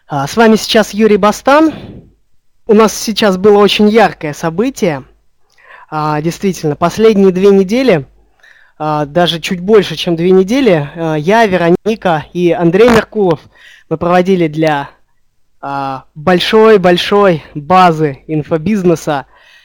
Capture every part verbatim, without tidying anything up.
А, С вами сейчас Юрий Бастан. У нас сейчас было очень яркое событие. А, Действительно, последние две недели, а, даже чуть больше, чем две недели, а, я, Вероника и Андрей Меркулов мы проводили для а, большой-большой базы инфобизнеса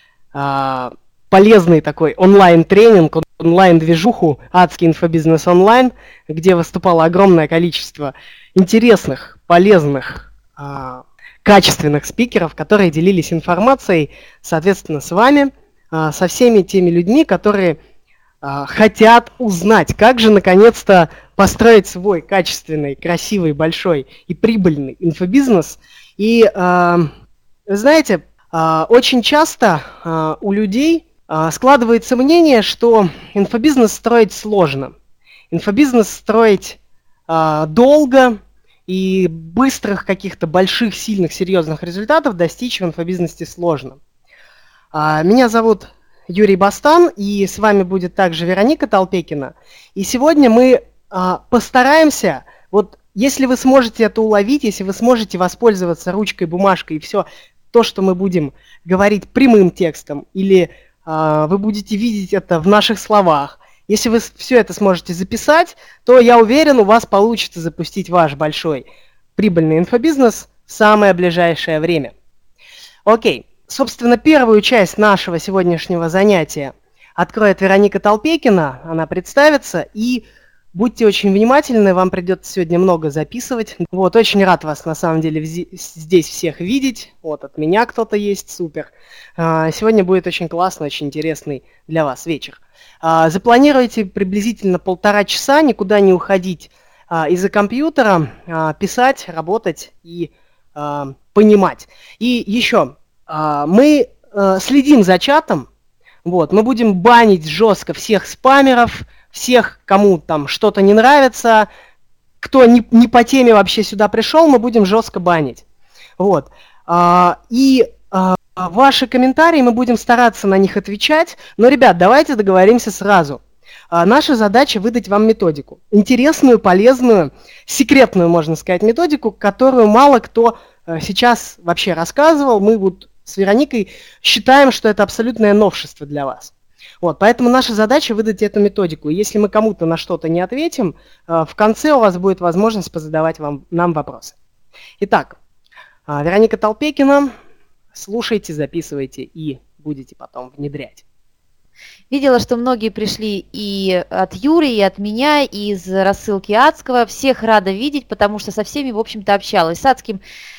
а, полезный такой онлайн-тренинг, онлайн-движуху «Адский инфобизнес онлайн», где выступало огромное количество интересных, полезных, а, качественных спикеров, которые делились информацией, соответственно, с вами, а, со всеми теми людьми, которые а, хотят узнать, как же наконец-то построить свой качественный, красивый, большой и прибыльный инфобизнес. И, а, вы знаете, а, очень часто а, у людей а, складывается мнение, что инфобизнес строить сложно. Инфобизнес строить а, долго, и быстрых каких-то больших, сильных, серьезных результатов достичь в инфобизнесе сложно. А, Меня зовут Юрий Бастан, и с вами будет также Вероника Толпекина. И сегодня мы а, постараемся, вот если вы сможете это уловить, если вы сможете воспользоваться ручкой, бумажкой и все то, что мы будем говорить прямым текстом, или а, вы будете видеть это в наших словах, если вы все это сможете записать, то я уверен, у вас получится запустить ваш большой прибыльный инфобизнес в самое ближайшее время. Окей. Собственно, первую часть нашего сегодняшнего занятия откроет Вероника Толпекина, она представится, и будьте очень внимательны, вам придется сегодня много записывать. Вот, очень рад вас на самом деле здесь всех видеть, вот от меня кто-то есть, супер. Сегодня будет очень классный, очень интересный для вас вечер. Запланируйте приблизительно полтора часа, никуда не уходить из-за компьютера, писать, работать и понимать. И еще... Мы э, следим за чатом, вот, мы будем банить жестко всех спамеров, всех, кому там что-то не нравится, кто не, не по теме вообще сюда пришел, мы будем жестко банить. Вот. А, и а, ваши комментарии, мы будем стараться на них отвечать, но, ребят, давайте договоримся сразу. А, наша задача выдать вам методику. Интересную, полезную, секретную, можно сказать, методику, которую мало кто а, сейчас вообще рассказывал. Мы вот с Вероникой считаем, что это абсолютное новшество для вас. Вот, поэтому наша задача выдать эту методику. И если мы кому-то на что-то не ответим, в конце у вас будет возможность позадавать вам, нам вопросы. Итак, Вероника Толпекина, слушайте, записывайте и будете потом внедрять. Видела, что многие пришли и от Юры, и от меня, и из рассылки Адского. Всех рада видеть, потому что со всеми, в общем-то, общалась. С Адским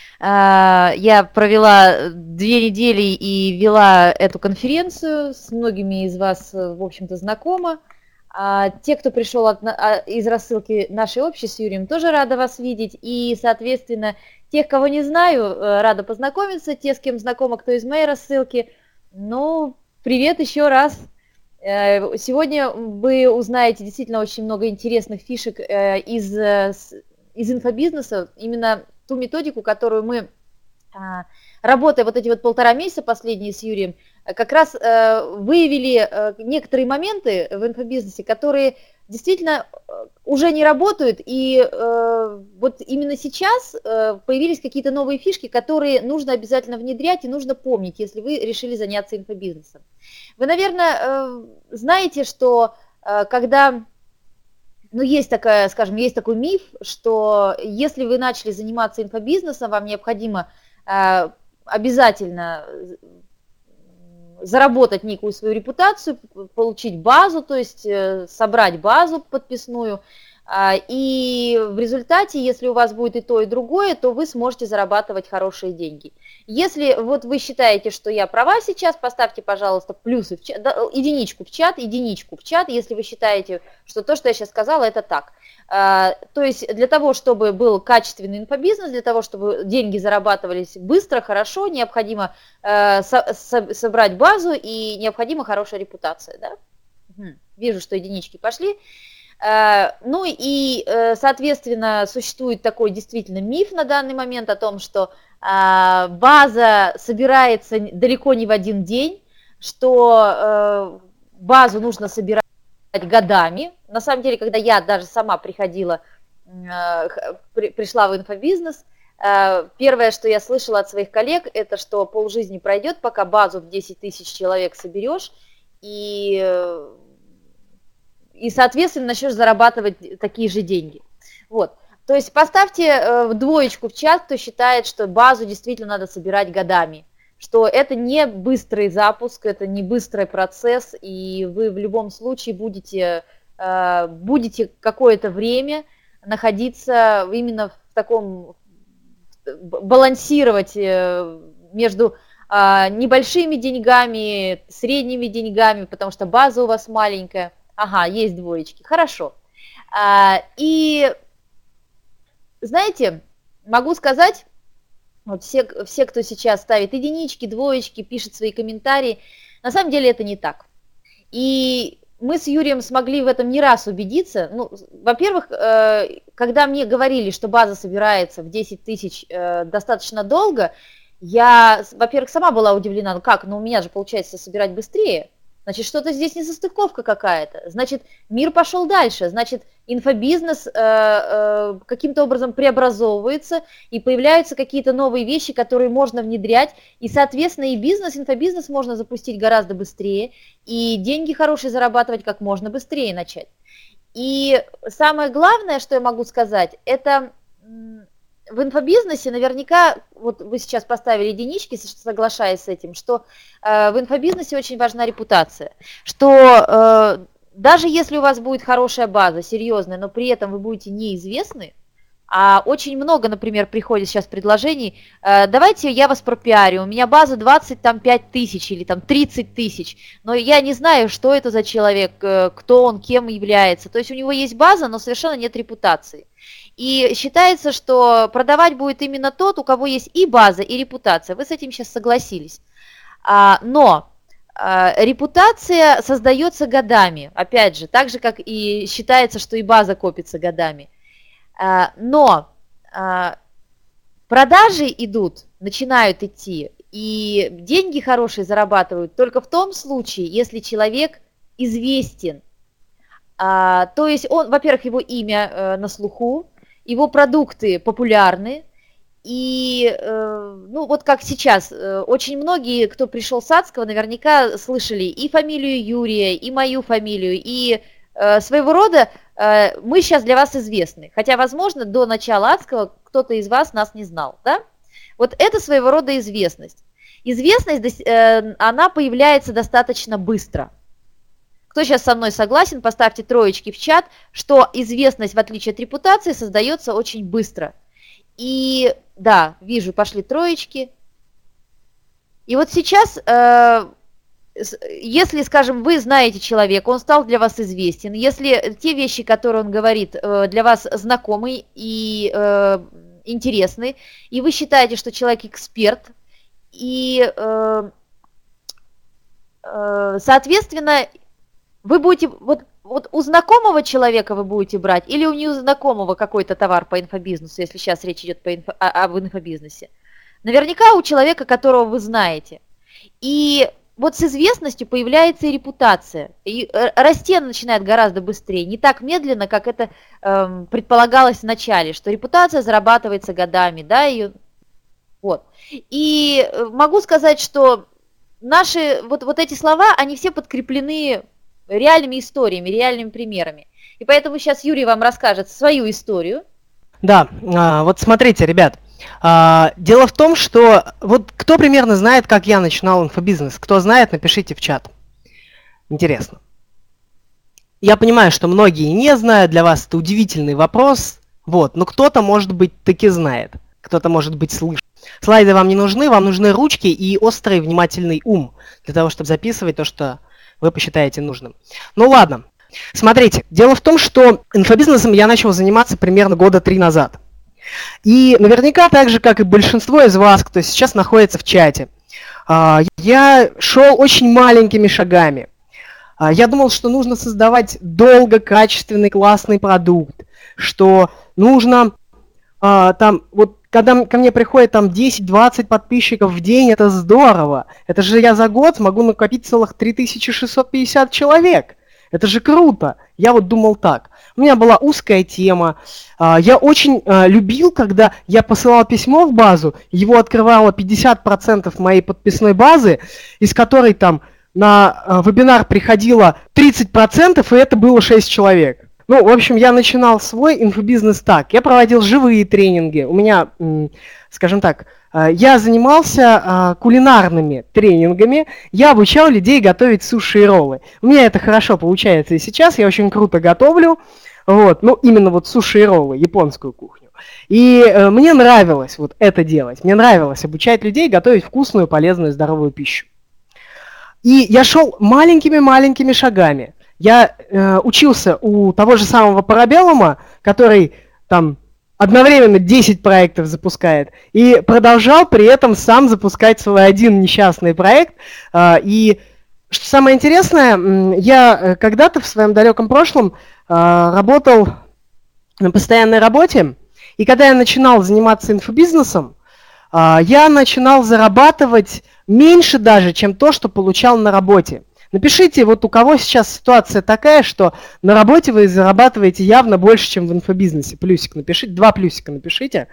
я провела две недели и вела эту конференцию, с многими из вас, в общем-то, знакома. А те, кто пришел от, из рассылки нашей общей с Юрием, тоже рада вас видеть. И, соответственно, тех, кого не знаю, рада познакомиться. Те, с кем знакома, кто из моей рассылки, ну, привет еще раз. Сегодня вы узнаете действительно очень много интересных фишек из, из инфобизнеса, именно ту методику, которую мы, работая вот эти вот полтора месяца последние с Юрием, как раз выявили некоторые моменты в инфобизнесе, которые действительно уже не работают, и вот именно сейчас появились какие-то новые фишки, которые нужно обязательно внедрять и нужно помнить, если вы решили заняться инфобизнесом. Вы, наверное, знаете, что когда... Ну, есть такая, скажем, есть такой миф, что если вы начали заниматься инфобизнесом, вам необходимо э, обязательно заработать некую свою репутацию, получить базу, то есть э, собрать базу подписную, э, и в результате, если у вас будет и то, и другое, то вы сможете зарабатывать хорошие деньги. Если вот вы считаете, что я права сейчас, поставьте, пожалуйста, плюсы в чат, единичку в чат, единичку в чат, если вы считаете, что то, что я сейчас сказала, это так. То есть для того, чтобы был качественный инфобизнес, для того, чтобы деньги зарабатывались быстро, хорошо, необходимо собрать базу и необходима хорошая репутация. Да? Вижу, что единички пошли. Ну и, соответственно, существует такой действительно миф на данный момент о том, что база собирается далеко не в один день, что базу нужно собирать годами. На самом деле, когда я даже сама приходила, пришла в инфобизнес, Э, Первое, что я слышала от своих коллег, это что полжизни пройдет, пока базу в десять тысяч человек соберешь, и, э, и, соответственно, начнешь зарабатывать такие же деньги. Вот. То есть поставьте э, двоечку в чат, кто считает, что базу действительно надо собирать годами, что это не быстрый запуск, это не быстрый процесс, и вы в любом случае будете, э, будете какое-то время находиться именно в таком, балансировать э, между э, небольшими деньгами, средними деньгами, потому что база у вас маленькая. Ага, есть двоечки, хорошо. А, и знаете, могу сказать, вот все, все, кто сейчас ставит единички, двоечки, пишет свои комментарии, на самом деле это не так. И мы с Юрием смогли в этом не раз убедиться. Ну, во-первых, э, когда мне говорили, что база собирается в десять тысяч э, достаточно долго, я, во-первых, сама была удивлена, ну как, ну у меня же получается собирать быстрее. Значит, что-то здесь несостыковка какая-то. Значит, мир пошел дальше. Значит, инфобизнес э, э, каким-то образом преобразовывается, и появляются какие-то новые вещи, которые можно внедрять. И, соответственно, и бизнес, инфобизнес можно запустить гораздо быстрее, и деньги хорошие зарабатывать как можно быстрее начать. И самое главное, что я могу сказать, это... В инфобизнесе наверняка, вот вы сейчас поставили единички, соглашаясь с этим, что э, в инфобизнесе очень важна репутация, что э, даже если у вас будет хорошая база, серьезная, но при этом вы будете неизвестны, а очень много, например, приходит сейчас предложений, э, давайте я вас пропиарю, у меня база двадцать пять тысяч или там тридцать тысяч, но я не знаю, что это за человек, э, кто он, кем является, то есть у него есть база, но совершенно нет репутации. И считается, что продавать будет именно тот, у кого есть и база, и репутация. Вы с этим сейчас согласились. А, но а, репутация создается годами. Опять же, так же, как и считается, что и база копится годами. А, но а, продажи идут, начинают идти, и деньги хорошие зарабатывают только в том случае, если человек известен. А, то есть он, во-первых, его имя э, на слуху, его продукты популярны, и, э, ну, вот как сейчас, э, очень многие, кто пришел с Адского, наверняка слышали и фамилию Юрия, и мою фамилию, и э, своего рода э, мы сейчас для вас известны, хотя, возможно, до начала Адского кто-то из вас нас не знал, да? Вот это своего рода известность. Известность, э, она появляется достаточно быстро. Кто сейчас со мной согласен, поставьте троечки в чат, что известность, в отличие от репутации, создается очень быстро. И да, вижу, пошли троечки. И вот сейчас, э, если, скажем, вы знаете человека, он стал для вас известен, если те вещи, которые он говорит, э, для вас знакомы и э, интересны, и вы считаете, что человек эксперт, и, э, э, соответственно, вы будете, вот, вот у знакомого человека вы будете брать или у незнакомого какой-то товар по инфобизнесу, если сейчас речь идет по инфо, о, об инфобизнесе? Наверняка у человека, которого вы знаете. И вот с известностью появляется и репутация. И расти она начинает гораздо быстрее, не так медленно, как это эм, предполагалось в начале, что репутация зарабатывается годами, да, ее... Вот. И могу сказать, что наши вот, вот эти слова, они все подкреплены реальными историями, реальными примерами. И поэтому сейчас Юрий вам расскажет свою историю. Да, а, вот смотрите, ребят, а, дело в том, что вот кто примерно знает, как я начинал инфобизнес? Кто знает, напишите в чат. Интересно. Я понимаю, что многие не знают, для вас это удивительный вопрос, вот, но кто-то, может быть, таки знает, кто-то, может быть, слышит. Слайды вам не нужны, вам нужны ручки и острый внимательный ум для того, чтобы записывать то, что вы посчитаете нужным. Ну ладно, смотрите, дело в том, что инфобизнесом я начал заниматься примерно года три назад. И наверняка так же, как и большинство из вас, кто сейчас находится в чате, я шел очень маленькими шагами. Я думал, что нужно создавать долго качественный классный продукт, что нужно там, вот когда ко мне приходит там десять-двадцать подписчиков в день, это здорово. Это же я за год смогу накопить целых три тысячи шестьсот пятьдесят человек. Это же круто. Я вот думал так. У меня была узкая тема. Я очень любил, когда я посылал письмо в базу, его открывало пятьдесят процентов моей подписной базы, из которой там на вебинар приходило тридцать процентов, и это было шесть человек. Ну, в общем, я начинал свой инфобизнес так. Я проводил живые тренинги. У меня, скажем так, я занимался кулинарными тренингами. Я обучал людей готовить суши и роллы. У меня это хорошо получается и сейчас. Я очень круто готовлю. Вот, ну, именно вот суши и роллы, японскую кухню. И мне нравилось вот это делать. Мне нравилось обучать людей готовить вкусную, полезную, здоровую пищу. И я шел маленькими-маленькими шагами. Я э, учился у того же самого Парабеллума, который там одновременно десять проектов запускает, и продолжал при этом сам запускать свой один несчастный проект. Э, и что самое интересное, я когда-то в своем далеком прошлом э, работал на постоянной работе, и когда я начинал заниматься инфобизнесом, э, я начинал зарабатывать меньше даже, чем то, что получал на работе. Напишите, вот у кого сейчас ситуация такая, что на работе вы зарабатываете явно больше, чем в инфобизнесе. Плюсик напишите, два плюсика напишите.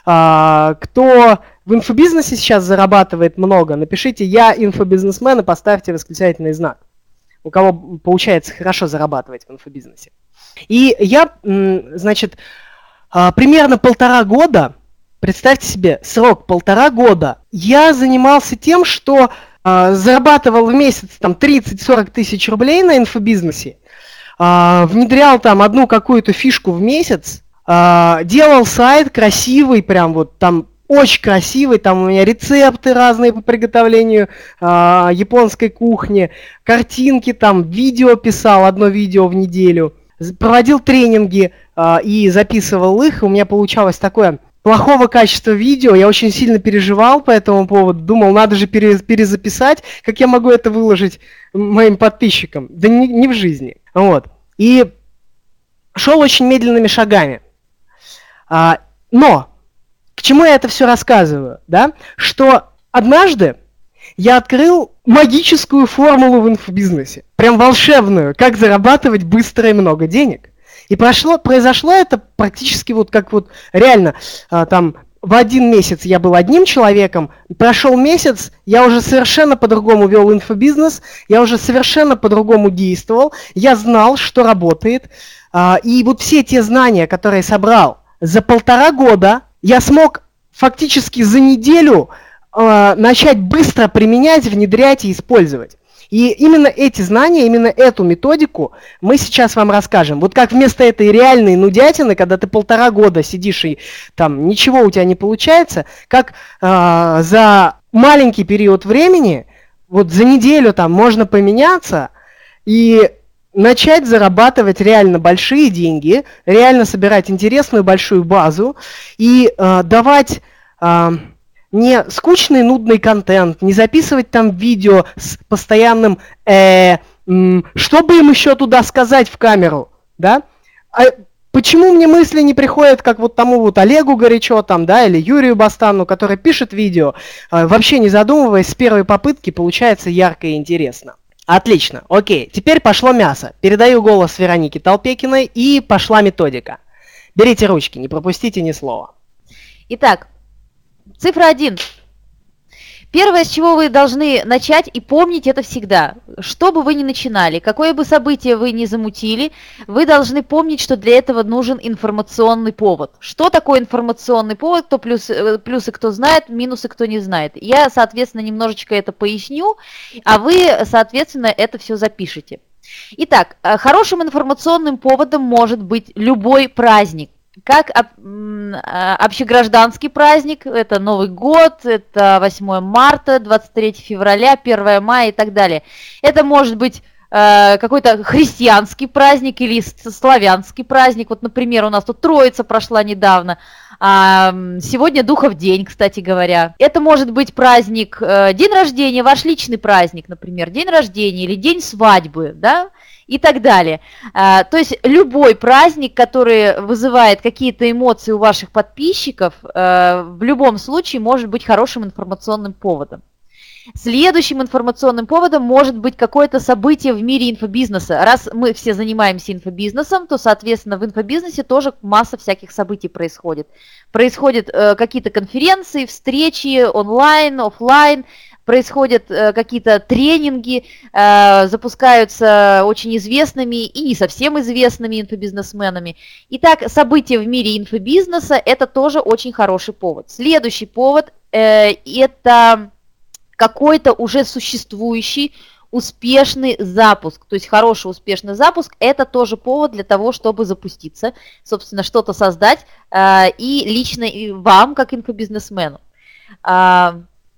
А, кто в инфобизнесе сейчас зарабатывает много, напишите «Я инфобизнесмен» и поставьте восклицательный знак. У кого получается хорошо зарабатывать в инфобизнесе. И я, значит, примерно полтора года, представьте себе, срок полтора года, я занимался тем, что зарабатывал в месяц там тридцать-сорок тысяч рублей на инфобизнесе, внедрял там одну какую-то фишку в месяц, делал сайт красивый, прям вот там очень красивый, там у меня рецепты разные по приготовлению японской кухни, картинки, там видео писал, одно видео в неделю, проводил тренинги и записывал их, у меня получалось такое плохого качества видео, я очень сильно переживал по этому поводу, думал, надо же перезаписать, как я могу это выложить моим подписчикам, да не, не в жизни, вот, и шел очень медленными шагами, а, но, к чему я это все рассказываю, да, что однажды я открыл магическую формулу в инфобизнесе, прям волшебную, как зарабатывать быстро и много денег. И прошло, произошло это практически вот как вот реально, а, там в один месяц я был одним человеком, прошел месяц, я уже совершенно по-другому вел инфобизнес, я уже совершенно по-другому действовал, я знал, что работает. А, и вот все те знания, которые собрал за полтора года, я смог фактически за неделю а, начать быстро применять, внедрять и использовать. И именно эти знания, именно эту методику мы сейчас вам расскажем. Вот как вместо этой реальной нудятины, когда ты полтора года сидишь и там ничего у тебя не получается, как э, за маленький период времени, вот за неделю там можно поменяться и начать зарабатывать реально большие деньги, реально собирать интересную большую базу и э, давать... Э, не скучный, нудный контент, не записывать там видео с постоянным э, м, что бы им еще туда сказать в камеру, да? А почему мне мысли не приходят, как вот тому вот Олегу Горячо там, да, или Юрию Бастану, который пишет видео, э, вообще не задумываясь, с первой попытки получается ярко и интересно. Отлично, окей, теперь пошло мясо. Передаю голос Веронике Толпекиной, и пошла методика. Берите ручки, не пропустите ни слова. Итак, цифра один. Первое, с чего вы должны начать и помнить это всегда. Что бы вы ни начинали, какое бы событие вы ни замутили, вы должны помнить, что для этого нужен информационный повод. Что такое информационный повод? Кто плюс, плюсы кто знает, минусы кто не знает. Я, соответственно, немножечко это поясню, а вы, соответственно, это все запишите. Итак, хорошим информационным поводом может быть любой праздник. Как общегражданский праздник, это Новый год, это восьмое марта, двадцать третье февраля, первое мая и так далее. Это может быть э, какой-то христианский праздник или славянский праздник. Вот, например, у нас тут Троица прошла недавно, а сегодня Духов день, кстати говоря. Это может быть праздник, э, день рождения, ваш личный праздник, например, день рождения или день свадьбы, да? И так далее. А, то есть любой праздник, который вызывает какие-то эмоции у ваших подписчиков, а, в любом случае может быть хорошим информационным поводом. Следующим информационным поводом может быть какое-то событие в мире инфобизнеса. Раз мы все занимаемся инфобизнесом, то, соответственно, в инфобизнесе тоже масса всяких событий происходит. Происходят э, какие-то конференции, встречи онлайн, офлайн, происходят э, какие-то тренинги, э, запускаются очень известными и не совсем известными инфобизнесменами. Итак, события в мире инфобизнеса – это тоже очень хороший повод. Следующий повод э, – это какой-то уже существующий успешный запуск. То есть хороший успешный запуск – это тоже повод для того, чтобы запуститься, собственно, что-то создать э, и лично и вам, как инфобизнесмену. Э,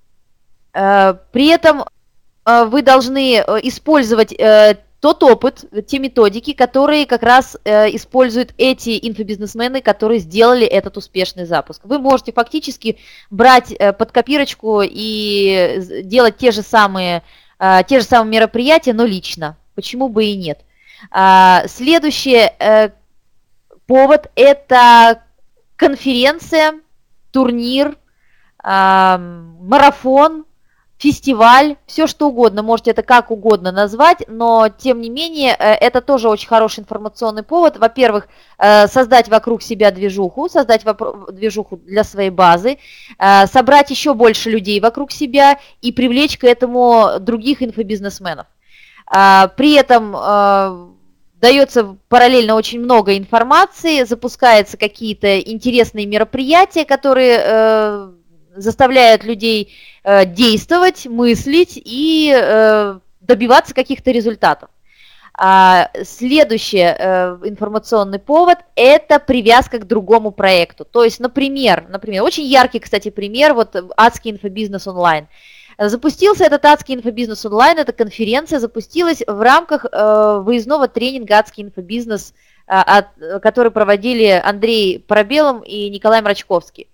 э, при этом э, вы должны использовать э, тот опыт, те методики, которые как раз э, используют эти инфобизнесмены, которые сделали этот успешный запуск. Вы можете фактически брать э, под копирочку и делать те же самые, э, те же самые мероприятия, но лично. Почему бы и нет? А, следующий э, повод – это конференция, турнир, э, марафон, фестиваль, все что угодно, можете это как угодно назвать, но тем не менее это тоже очень хороший информационный повод. Во-первых, создать вокруг себя движуху, создать движуху для своей базы, собрать еще больше людей вокруг себя и привлечь к этому других инфобизнесменов. При этом дается параллельно очень много информации, запускаются какие-то интересные мероприятия, которые заставляют людей э, действовать, мыслить и э, добиваться каких-то результатов. А, следующий э, информационный повод – это привязка к другому проекту. То есть, например, например, очень яркий, кстати, пример, вот Адский инфобизнес онлайн. Запустился этот Адский инфобизнес онлайн, эта конференция запустилась в рамках э, выездного тренинга Адский инфобизнес, э, от, который проводили Андрей Парабелом и Николай Мрачковский.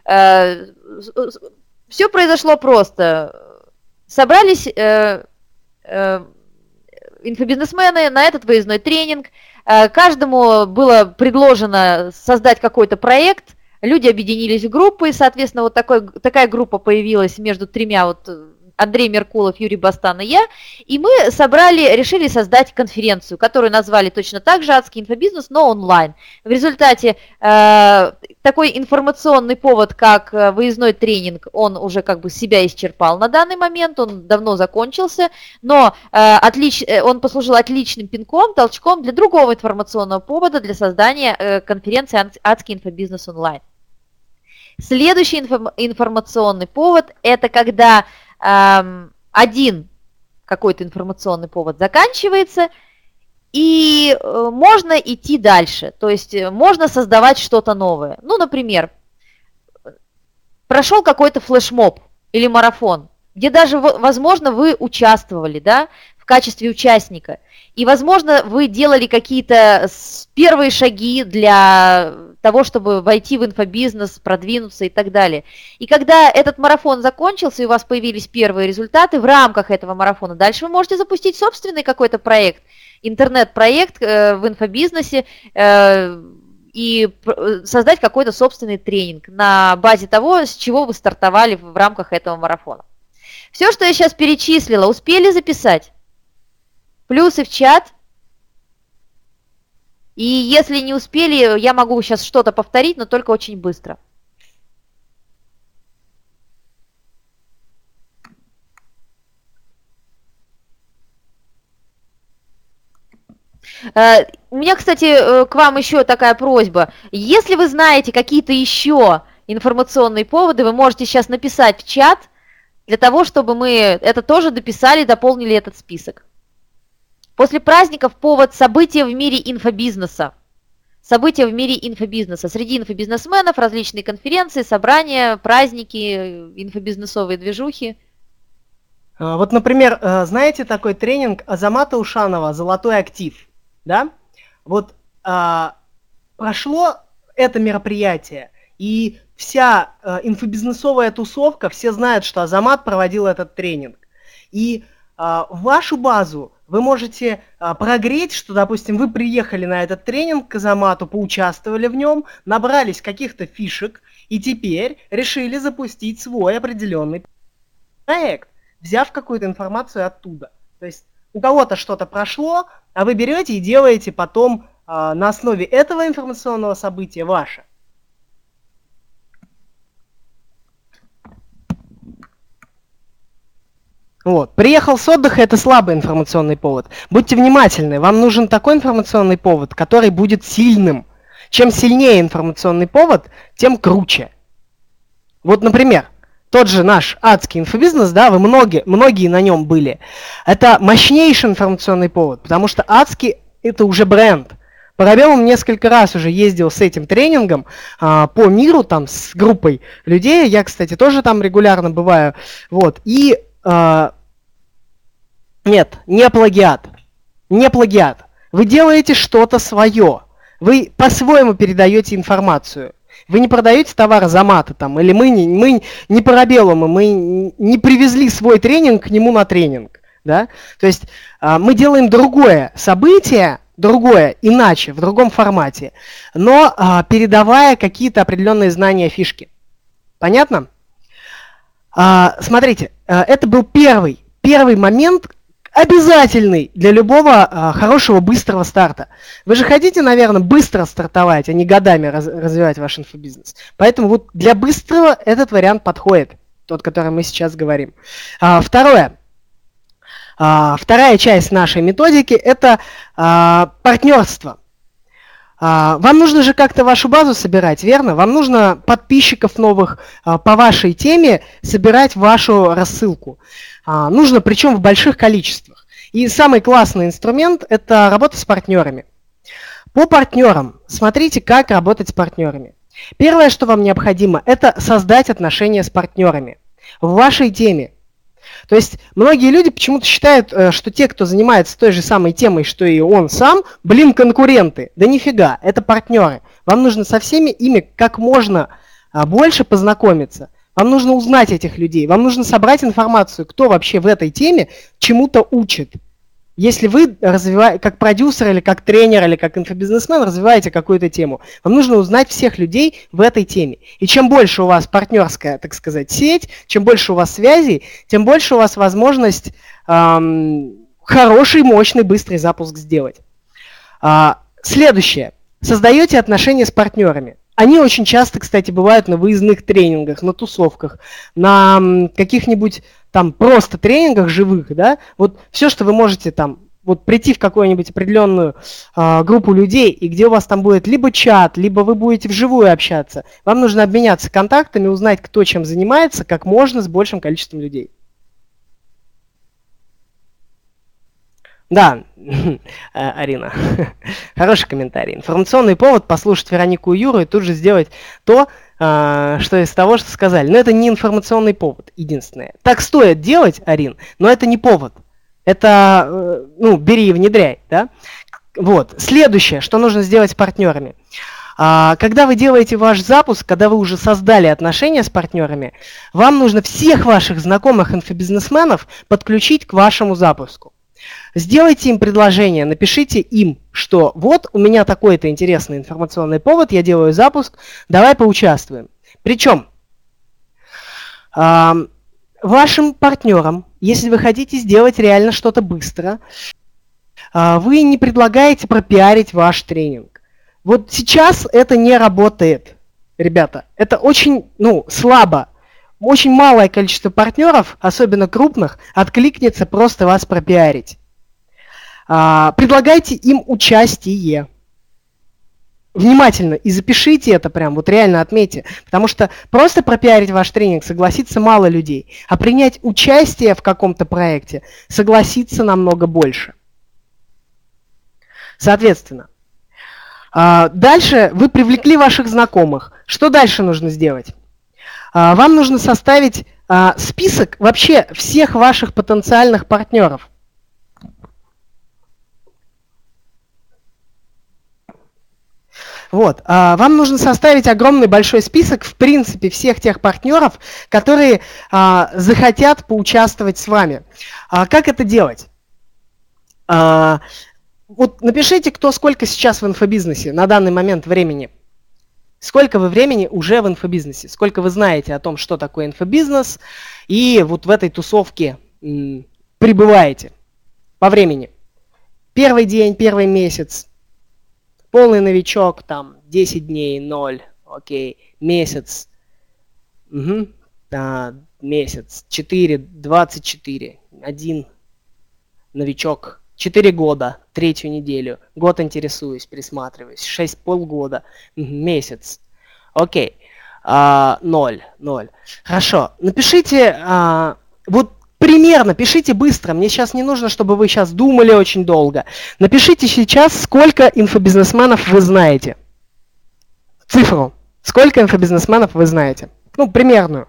Все произошло просто. Собрались э, э, инфобизнесмены на этот выездной тренинг. Э, каждому было предложено создать какой-то проект. Люди объединились в группы, и, соответственно, вот такой, такая группа появилась между тремя, вот Андрей Меркулов, Юрий Бастан и я, и мы собрали, решили создать конференцию, которую назвали точно так же «Адский инфобизнес», но онлайн. В результате э, такой информационный повод, как выездной тренинг, он уже как бы себя исчерпал на данный момент, он давно закончился, но э, отлич, он послужил отличным пинком, толчком для другого информационного повода для создания э, конференции «Адский инфобизнес онлайн». Следующий информационный повод – это когда эм, один какой-то информационный повод заканчивается, и э, можно идти дальше, то есть можно создавать что-то новое. Ну, например, прошел какой-то флешмоб или марафон, где даже, возможно, вы участвовали, да, в качестве участника, и, возможно, вы делали какие-то первые шаги для того, чтобы войти в инфобизнес, продвинуться и так далее. И когда этот марафон закончился, и у вас появились первые результаты в рамках этого марафона, дальше вы можете запустить собственный какой-то проект, интернет-проект э, в инфобизнесе, э, и создать какой-то собственный тренинг на базе того, с чего вы стартовали в рамках этого марафона. Все, что я сейчас перечислила, успели записать? Плюсы в чат. И если не успели, я могу сейчас что-то повторить, но только очень быстро. У меня, кстати, к вам еще такая просьба. Если вы знаете какие-то еще информационные поводы, вы можете сейчас написать в чат, для того, чтобы мы это тоже дописали, дополнили этот список. После праздников повод события в мире инфобизнеса. События в мире инфобизнеса. Среди инфобизнесменов различные конференции, собрания, праздники, инфобизнесовые движухи. Вот, например, знаете такой тренинг Азамата Ушанова «Золотой актив»? Да? Вот а, прошло это мероприятие, и вся а, инфобизнесовая тусовка, все знают, что Азамат проводил этот тренинг. И а, в вашу базу вы можете а, прогреть, что, допустим, вы приехали на этот тренинг к Азамату, поучаствовали в нем, набрались каких-то фишек, и теперь решили запустить свой определенный проект. взяв какую-то информацию оттуда. То есть у кого-то что-то прошло, а вы берете и делаете потом а, на основе этого информационного события ваше. Вот. Приехал с отдыха — это слабый информационный повод. Будьте внимательны, вам нужен такой информационный повод, который будет сильным. Чем сильнее информационный повод, тем круче. Вот, например, тот же наш адский инфобизнес, да, вы многие, многие на нем были. Это мощнейший информационный повод, потому что адский — это уже бренд. Парабеллум несколько раз уже ездил с этим тренингом а, по миру, там, с группой людей. Я, кстати, тоже там регулярно бываю. Вот, и... Uh, нет, не плагиат. Не плагиат. Вы делаете что-то свое. Вы по-своему передаете информацию. Вы не продаете товар за маты там, или мы не, мы не парабеллумы, мы не привезли свой тренинг к нему на тренинг. Да? То есть uh, мы делаем другое событие, другое, иначе, в другом формате, но uh, передавая какие-то определенные знания, фишки. Понятно? Uh, смотрите, uh, это был первый, первый момент, обязательный для любого uh, хорошего быстрого старта. Вы же хотите, наверное, быстро стартовать, а не годами раз, развивать ваш инфобизнес. Поэтому вот для быстрого этот вариант подходит, тот, который мы сейчас говорим. Uh, второе. Uh, вторая часть нашей методики – это uh, партнерство. Вам нужно же как-то вашу базу собирать, верно? Вам нужно подписчиков новых по вашей теме собирать в вашу рассылку. Нужно, причем в больших количествах. И самый классный инструмент – это работа с партнерами. По партнерам. Смотрите, как работать с партнерами. Первое, что вам необходимо, это создать отношения с партнерами в вашей теме. То есть многие люди почему-то считают, что те, кто занимается той же самой темой, что и он сам, блин, конкуренты. Да нифига, это партнеры. Вам нужно со всеми ими как можно больше познакомиться. Вам нужно узнать этих людей. Вам нужно собрать информацию, кто вообще в этой теме чему-то учит. Если вы, развиваете, как продюсер или как тренер или как инфобизнесмен, развиваете какую-то тему, вам нужно узнать всех людей в этой теме. И чем больше у вас партнерская, так сказать, сеть, чем больше у вас связей, тем больше у вас возможность эм, хороший, мощный, быстрый запуск сделать. А, следующее. Создаете отношения с партнерами. Они очень часто, кстати, бывают на выездных тренингах, на тусовках, на каких-нибудь там просто тренингах живых, да, вот все, что вы можете там, вот прийти в какую-нибудь определенную э, группу людей, и где у вас там будет либо чат, либо вы будете вживую общаться, вам нужно обменяться контактами, узнать, кто чем занимается, как можно с большим количеством людей. Да, Арина, хороший комментарий. Информационный повод послушать Веронику и Юру и тут же сделать то, что из того, что сказали. Но это не информационный повод, единственное. Так стоит делать, Арин, но это не повод. Это, ну, бери и внедряй, да? Вот. Следующее, что нужно сделать с партнерами. Когда вы делаете ваш запуск, когда вы уже создали отношения с партнерами, вам нужно всех ваших знакомых инфобизнесменов подключить к вашему запуску. Сделайте им предложение, напишите им, что вот у меня такой-то интересный информационный повод, я делаю запуск, давай поучаствуем. Причем э, вашим партнерам, если вы хотите сделать реально что-то быстро, э, вы не предлагаете пропиарить ваш тренинг. Вот сейчас это не работает, ребята. Это очень, ну, слабо. Очень малое количество партнеров, особенно крупных, откликнется просто вас пропиарить. А, предлагайте им участие. Внимательно и запишите это прям, вот реально отметьте. Потому что просто пропиарить ваш тренинг согласится мало людей. А принять участие в каком-то проекте согласится намного больше. Соответственно, а, дальше вы привлекли ваших знакомых. Что дальше нужно сделать? Вам нужно составить а, список вообще всех ваших потенциальных партнеров. Вот. А, вам нужно составить огромный большой список, в принципе, всех тех партнеров, которые а, захотят поучаствовать с вами. А, как это делать? А, вот напишите, кто сколько сейчас в инфобизнесе на данный момент времени. Сколько вы времени уже в инфобизнесе, сколько вы знаете о том, что такое инфобизнес, и вот в этой тусовке м, пребываете по времени. Первый день, первый месяц, полный новичок, там, десять дней, ноль, окей, месяц, угу. а, месяц, четыре, двадцать четыре, один, новичок, четыре года, третью неделю, год интересуюсь, присматриваюсь, шесть полгода, угу. месяц, окей, а, ноль, ноль. Хорошо, напишите, а, вот примерно, пишите быстро, мне сейчас не нужно, чтобы вы сейчас думали очень долго. Напишите сейчас, сколько инфобизнесменов вы знаете. Цифру. Сколько инфобизнесменов вы знаете? Ну, примерную.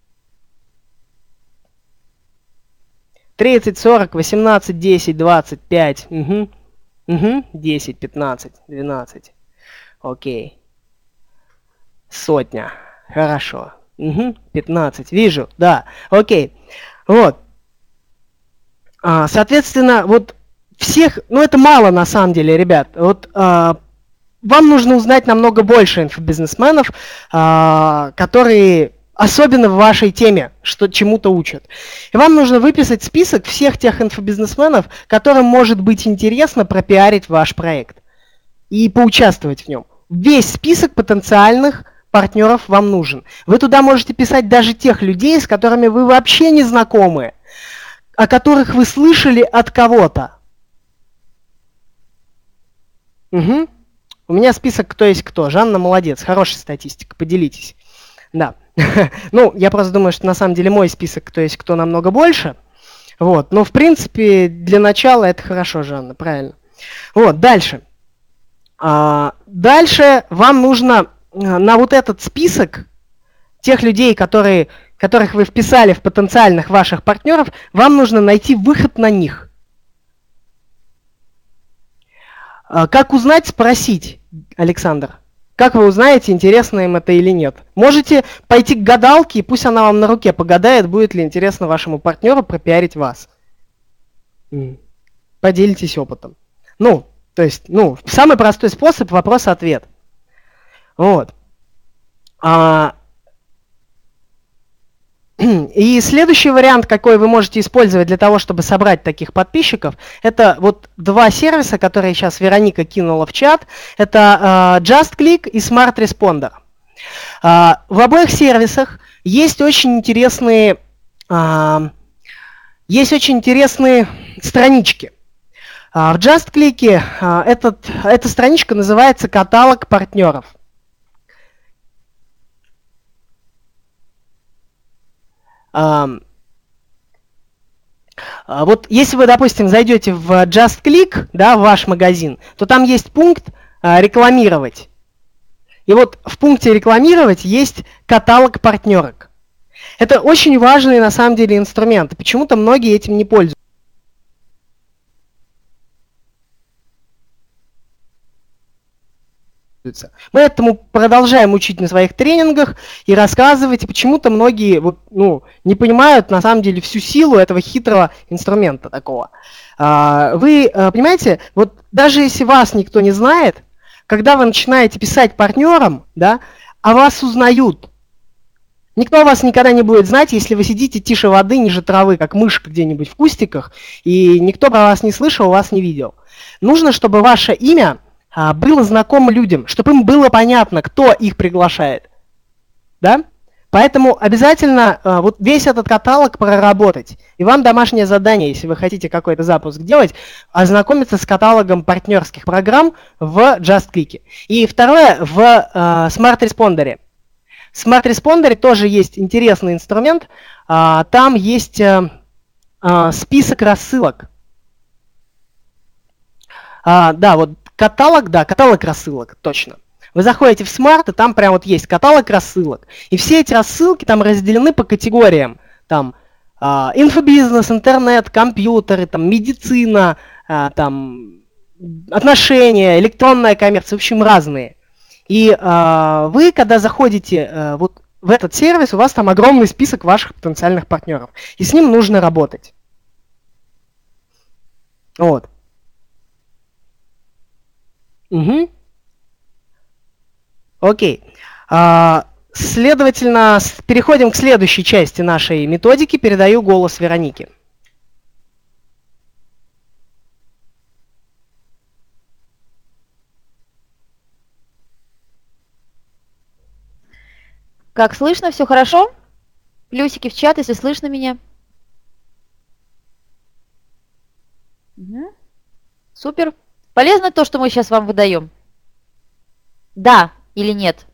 тридцать, сорок, восемнадцать, десять, двадцать, пять. Угу. Угу. десять, пятнадцать, двенадцать. Окей. Сотня. Хорошо. Угу. пятнадцать. Вижу. Да. Окей. Вот. А, соответственно, вот всех, ну это мало на самом деле, ребят. Вот а, вам нужно узнать намного больше инфобизнесменов, а, которые особенно в вашей теме, что чему-то учат. И вам нужно выписать список всех тех инфобизнесменов, которым может быть интересно пропиарить ваш проект и поучаствовать в нем. Весь список потенциальных партнеров вам нужен. Вы туда можете писать даже тех людей, с которыми вы вообще не знакомы, о которых вы слышали от кого-то. Угу. У меня список кто есть кто. Жанна молодец, хорошая статистика, поделитесь. Да. Ну, я просто думаю, что на самом деле мой список кто есть кто намного больше. Вот. Но в принципе для начала это хорошо, Жанна, правильно. Вот, дальше. А, дальше вам нужно на вот этот список тех людей, которые, которых вы вписали в потенциальных ваших партнеров, вам нужно найти выход на них. Как узнать, спросить, Александр. Как вы узнаете, интересно им это или нет? Можете пойти к гадалке, и пусть она вам на руке погадает, будет ли интересно вашему партнеру пропиарить вас. Поделитесь опытом. Ну, то есть, ну, самый простой способ — вопрос-ответ. Вот. А... И следующий вариант, какой вы можете использовать для того, чтобы собрать таких подписчиков, это вот два сервиса, которые сейчас Вероника кинула в чат. Это uh, JustClick и Smart Responder. Uh, в обоих сервисах есть очень интересные, uh, есть очень интересные странички. Uh, в JustClick uh, этот, эта страничка называется «Каталог партнеров». Uh, вот если вы, допустим, зайдете в JustClick, да, в ваш магазин, то там есть пункт uh, «Рекламировать». И вот в пункте «Рекламировать» есть каталог партнерок. Это очень важный на самом деле инструмент. Почему-то многие этим не пользуются. Мы этому продолжаем учить на своих тренингах и рассказывать, и почему-то многие вот, ну, не понимают на самом деле всю силу этого хитрого инструмента такого. Вы понимаете, вот даже если вас никто не знает, когда вы начинаете писать партнерам, да, а вас узнают, никто вас никогда не будет знать, если вы сидите тише воды, ниже травы, как мышка где-нибудь в кустиках, и никто про вас не слышал, вас не видел. Нужно, чтобы ваше имя было знакомо людям, чтобы им было понятно, кто их приглашает. Да? Поэтому обязательно вот весь этот каталог проработать. И вам домашнее задание, если вы хотите какой-то запуск делать, ознакомиться с каталогом партнерских программ в JustClick. И второе, в Smart Responder. В Smart Responder тоже есть интересный инструмент. Там есть список рассылок. Да, вот каталог, да, каталог рассылок, точно. Вы заходите в Smart, и там прям вот есть каталог рассылок. И все эти рассылки там разделены по категориям. Там э, инфобизнес, интернет, компьютеры, там медицина, э, там отношения, электронная коммерция, в общем, разные. И э, вы, когда заходите э, вот в этот сервис, у вас там огромный список ваших потенциальных партнеров. И с ним нужно работать. Вот. Угу. Окей. А, следовательно, переходим к следующей части нашей методики. Передаю голос Веронике. Как слышно? Все хорошо? Плюсики в чат, если слышно меня. Угу. Супер. Полезно то, что мы сейчас вам выдаем? Да или нет?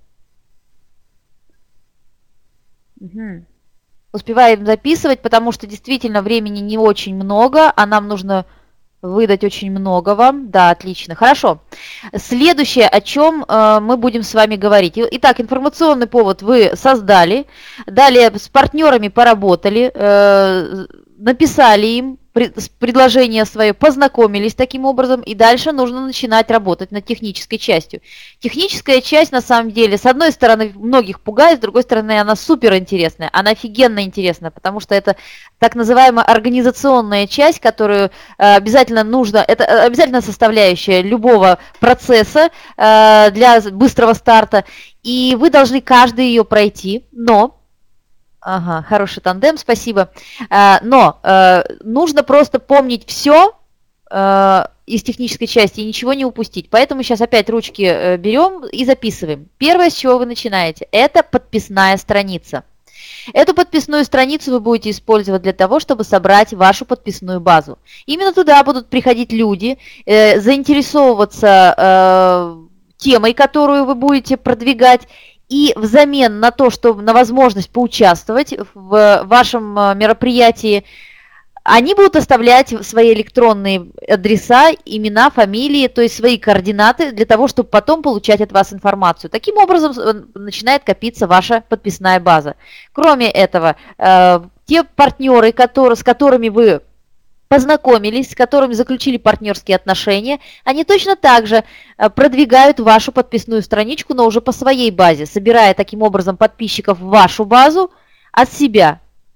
Угу. Успеваем записывать, потому что действительно времени не очень много, а нам нужно выдать очень много вам. Да, отлично. Хорошо. Следующее, о чем э, мы будем с вами говорить. Итак, информационный повод вы создали. Далее с партнерами поработали, э, написали им предложение свое, познакомились таким образом, и дальше нужно начинать работать над технической частью. Техническая часть, на самом деле, с одной стороны, многих пугает, с другой стороны, она супер интересная, она офигенно интересная, потому что это так называемая организационная часть, которую э, обязательно нужно, это обязательно составляющая любого процесса э, для быстрого старта, и вы должны каждый ее пройти, но... Ага, хороший тандем, спасибо. Но э, нужно просто помнить все э, из технической части и ничего не упустить. Поэтому сейчас опять ручки э, берем и записываем. Первое, с чего вы начинаете, это подписная страница. Эту подписную страницу вы будете использовать для того, чтобы собрать вашу подписную базу. Именно туда будут приходить люди, э, заинтересовываться э, темой, которую вы будете продвигать, и взамен на то, что на возможность поучаствовать в вашем мероприятии, они будут оставлять свои электронные адреса, имена, фамилии, то есть свои координаты, для того, чтобы потом получать от вас информацию. Таким образом начинает копиться ваша подписная база. Кроме этого, те партнеры, которые, с которыми вы познакомились, с которыми заключили партнерские отношения, они точно так же продвигают вашу подписную страничку, но уже по своей базе, собирая таким образом подписчиков в вашу базу от себя.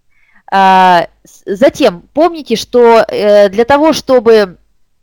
Затем помните, что для того, чтобы,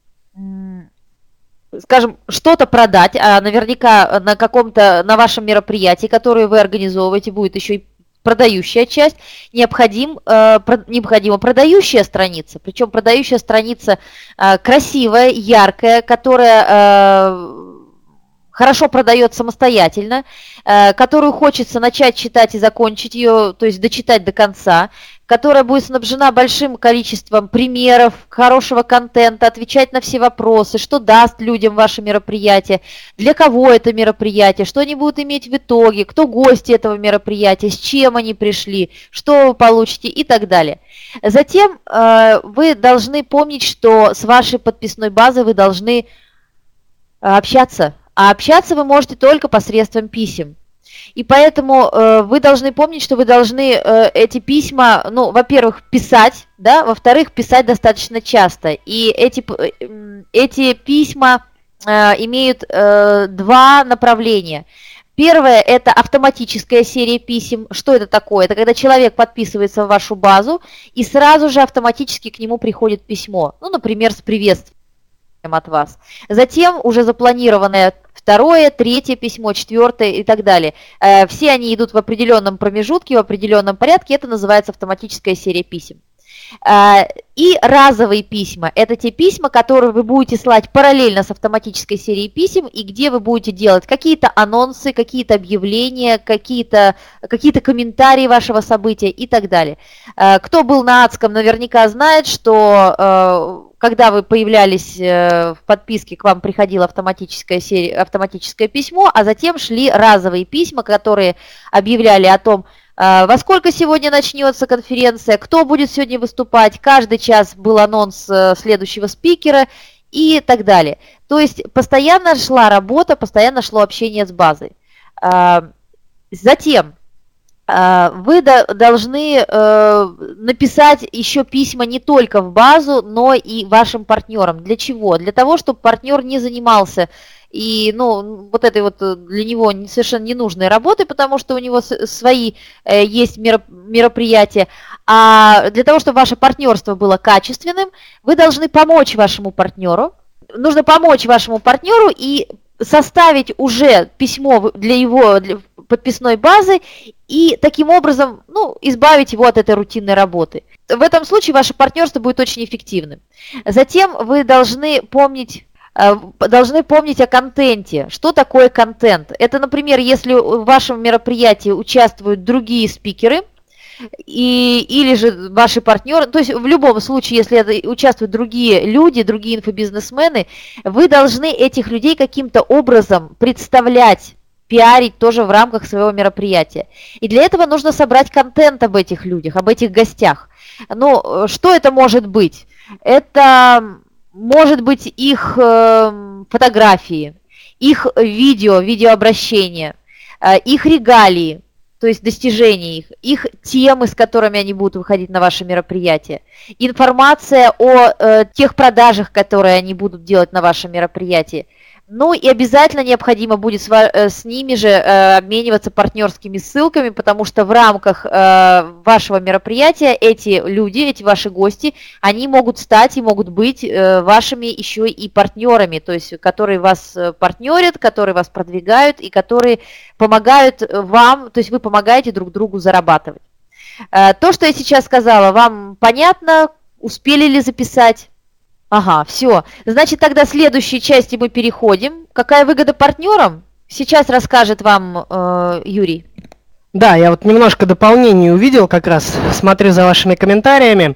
скажем, что-то продать, а наверняка на каком-то, на вашем мероприятии, которое вы организовываете, будет еще и продающая часть, необходим, э, про, необходима продающая страница, причем продающая страница э, красивая, яркая, которая э, хорошо продает самостоятельно, э, которую хочется начать читать и закончить ее, то есть дочитать до конца, которая будет снабжена большим количеством примеров, хорошего контента, отвечать на все вопросы, что даст людям ваше мероприятие, для кого это мероприятие, что они будут иметь в итоге, кто гости этого мероприятия, с чем они пришли, что вы получите и так далее. Затем э, вы должны помнить, что с вашей подписной базой вы должны общаться, а общаться вы можете только посредством писем. И поэтому э, вы должны помнить, что вы должны э, эти письма, ну, во-первых, писать, да, во-вторых, писать достаточно часто. И эти, э, эти письма э, имеют э, два направления. Первое – это автоматическая серия писем. Что это такое? Это когда человек подписывается в вашу базу, и сразу же автоматически к нему приходит письмо, ну, например, с приветствием от вас. Затем уже запланированное второе, третье письмо, четвертое и так далее. Все они идут в определенном промежутке, в определенном порядке. Это называется автоматическая серия писем. И разовые письма – это те письма, которые вы будете слать параллельно с автоматической серией писем, и где вы будете делать какие-то анонсы, какие-то объявления, какие-то какие-то комментарии вашего события и так далее. Кто был на Адском, наверняка знает, что когда вы появлялись в подписке, к вам приходило автоматическое, серия, автоматическое письмо, а затем шли разовые письма, которые объявляли о том, во сколько сегодня начнется конференция, кто будет сегодня выступать, каждый час был анонс следующего спикера и так далее. То есть постоянно шла работа, постоянно шло общение с базой. Затем вы должны написать еще письма не только в базу, но и вашим партнерам. Для чего? Для того, чтобы партнер не занимался и, ну, вот этой вот для него совершенно ненужной работы, потому что у него свои э, есть мероприятия. А для того, чтобы ваше партнерство было качественным, вы должны помочь вашему партнеру. Нужно помочь вашему партнеру и составить уже письмо для его для подписной базы и таким образом, ну, избавить его от этой рутинной работы. В этом случае ваше партнерство будет очень эффективным. Затем вы должны помнить должны помнить о контенте. Что такое контент? Это, например, если в вашем мероприятии участвуют другие спикеры, и, или же ваши партнеры, то есть в любом случае, если это участвуют другие люди, другие инфобизнесмены, вы должны этих людей каким-то образом представлять, пиарить тоже в рамках своего мероприятия. И для этого нужно собрать контент об этих людях, об этих гостях. Ну, что это может быть? Это может быть их э, фотографии, их видео, видеообращения, э, их регалии, то есть достижения их, их темы, с которыми они будут выходить на ваше мероприятие, информация о э, тех продажах, которые они будут делать на вашем мероприятии. Ну и обязательно необходимо будет с, с ними же э, обмениваться партнерскими ссылками, потому что в рамках э, вашего мероприятия эти люди, эти ваши гости, они могут стать и могут быть э, вашими еще и партнерами, то есть которые вас партнерят, которые вас продвигают и которые помогают вам, то есть вы помогаете друг другу зарабатывать. Э, то, что я сейчас сказала, вам понятно? Успели ли записать? Ага, все. Значит, тогда следующей части мы переходим. Какая выгода партнерам? Сейчас расскажет вам э, Юрий. Да, я вот немножко дополнений увидел, как раз смотрю за вашими комментариями.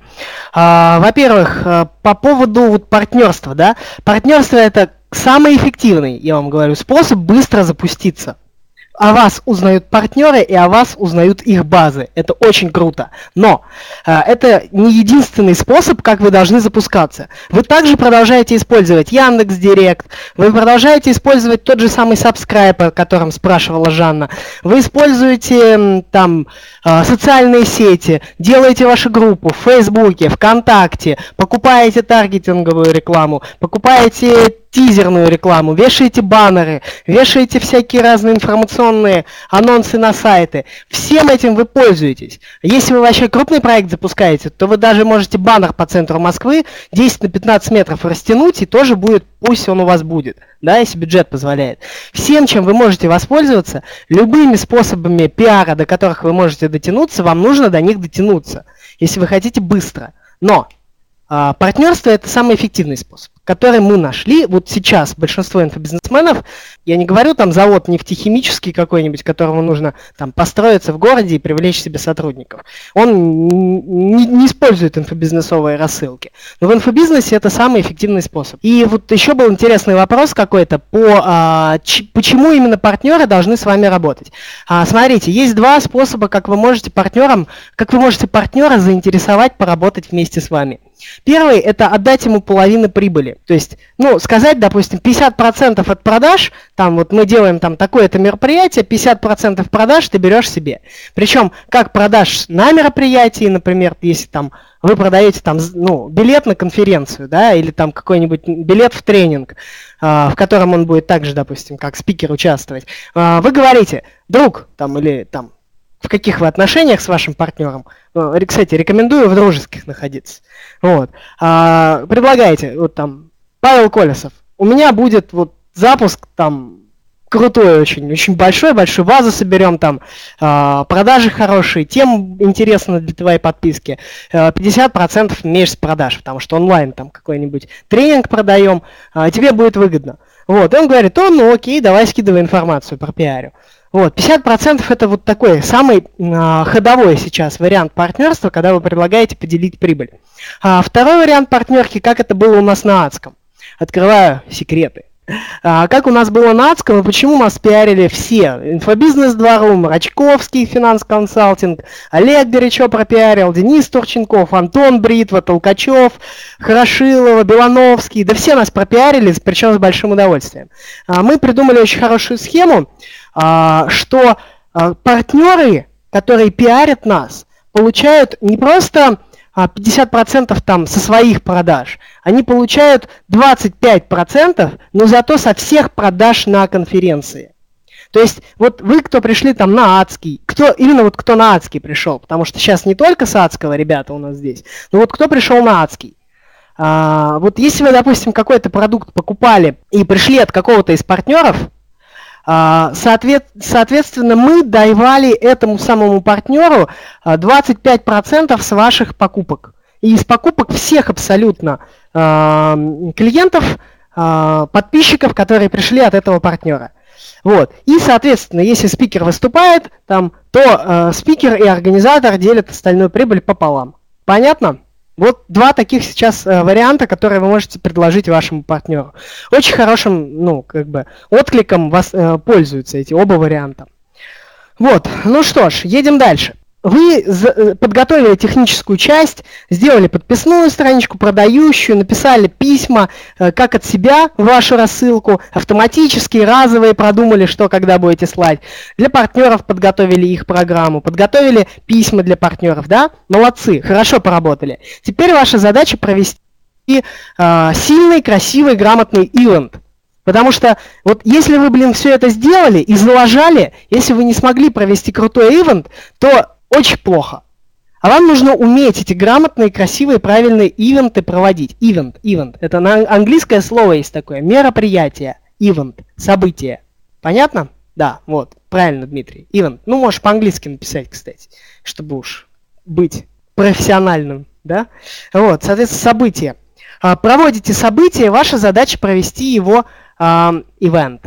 А, во-первых, по поводу вот партнерства, да. Партнерство это самый эффективный, я вам говорю, способ быстро запуститься. О вас узнают партнеры и о вас узнают их базы. Это очень круто. Но э, это не единственный способ, как вы должны запускаться. Вы также продолжаете использовать Яндекс.Директ, вы продолжаете использовать тот же самый Subscribe, о котором спрашивала Жанна. Вы используете там э, социальные сети, делаете вашу группу в Фейсбуке, ВКонтакте, покупаете таргетинговую рекламу, покупаете тизерную рекламу, вешаете баннеры, вешаете всякие разные информационные анонсы на сайты. Всем этим вы пользуетесь. Если вы вообще крупный проект запускаете, то вы даже можете баннер по центру Москвы десять на пятнадцать метров растянуть, и тоже будет, пусть он у вас будет, да, если бюджет позволяет. Всем, чем вы можете воспользоваться, любыми способами пиара, до которых вы можете дотянуться, вам нужно до них дотянуться, если вы хотите быстро. Но а, партнерство это самый эффективный способ, который мы нашли. Вот сейчас большинство инфобизнесменов, я не говорю там завод нефтехимический какой-нибудь, которому нужно там построиться в городе и привлечь себе сотрудников. Он не, не использует инфобизнесовые рассылки. Но в инфобизнесе это самый эффективный способ. И вот еще был интересный вопрос какой-то по а, ч, почему именно партнеры должны с вами работать. А, смотрите, есть два способа, как вы можете партнерам, как вы можете партнера заинтересовать поработать вместе с вами. Первый – это отдать ему половину прибыли. То есть, ну, сказать, допустим, пятьдесят процентов от продаж, там вот мы делаем там такое-то мероприятие, пятьдесят процентов продаж ты берешь себе. Причем, как продаж на мероприятии, например, если там вы продаете там, ну, билет на конференцию, да, или там какой-нибудь билет в тренинг, э, в котором он будет также, допустим, как спикер участвовать. Э, вы говорите, друг, там, или там, в каких вы отношениях с вашим партнером, кстати, рекомендую в дружеских находиться. Вот. А, предлагаете, вот там, Павел Колесов, у меня будет вот запуск там крутой очень, очень большой, большую базу соберем там, а, продажи хорошие, тем интересно для твоей подписки, а, пятьдесят процентов имеешь с продаж, потому что онлайн там какой-нибудь тренинг продаем, а, тебе будет выгодно. Вот, и он говорит, о, ну окей, давай скидывай информацию про пиарю. Вот, пятьдесят процентов это вот такой самый а, ходовой сейчас вариант партнерства, когда вы предлагаете поделить прибыль. А, второй вариант партнерки, как это было у нас на Адском. Открываю секреты. А, как у нас было на Адском и почему нас пиарили все. Инфобизнес два ру, Рачковский, финанс-консалтинг, Олег горячо пропиарил, Денис Турченков, Антон Бритва, Толкачев, Хорошилова, Белановский. Да все нас пропиарили, причем с большим удовольствием. А, мы придумали очень хорошую схему, что партнеры, которые пиарят нас, получают не просто пятьдесят процентов там со своих продаж, они получают двадцать пять процентов, но зато со всех продаж на конференции. То есть вот вы, кто пришли там на Адский, кто, именно вот кто на Адский пришел, потому что сейчас не только с Адского ребята у нас здесь, но вот кто пришел на Адский. А, вот если вы, допустим, какой-то продукт покупали и пришли от какого-то из партнеров, соответственно, мы давали этому самому партнеру двадцать пять процентов с ваших покупок. И из покупок всех абсолютно клиентов э, подписчиков, которые пришли от этого партнера. Вот. И, соответственно, если спикер выступает, там, то э, спикер и организатор делят остальную прибыль пополам. Понятно? Вот два таких сейчас э, варианта, которые вы можете предложить вашему партнеру. Очень хорошим, ну, как бы, откликом вас э, пользуются эти оба варианта. Вот, ну что ж, едем дальше. Вы подготовили техническую часть, сделали подписную страничку, продающую, написали письма, как от себя в вашу рассылку, автоматические, разовые, продумали, что когда будете слать. Для партнеров подготовили их программу, подготовили письма для партнеров, да? Молодцы, хорошо поработали. Теперь ваша задача провести э, сильный, красивый, грамотный ивент. Потому что вот если вы, блин, все это сделали и залажали, если вы не смогли провести крутой ивент, то очень плохо. А вам нужно уметь эти грамотные, красивые, правильные ивенты проводить. Ивент, ивент. Это на английское слово есть такое. Мероприятие. Ивент. Событие. Понятно? Да, вот. Правильно, Дмитрий. Ивент. Ну, можешь по-английски написать, кстати, чтобы уж быть профессиональным, да? Вот, соответственно, событие. Проводите событие, ваша задача провести его ивент.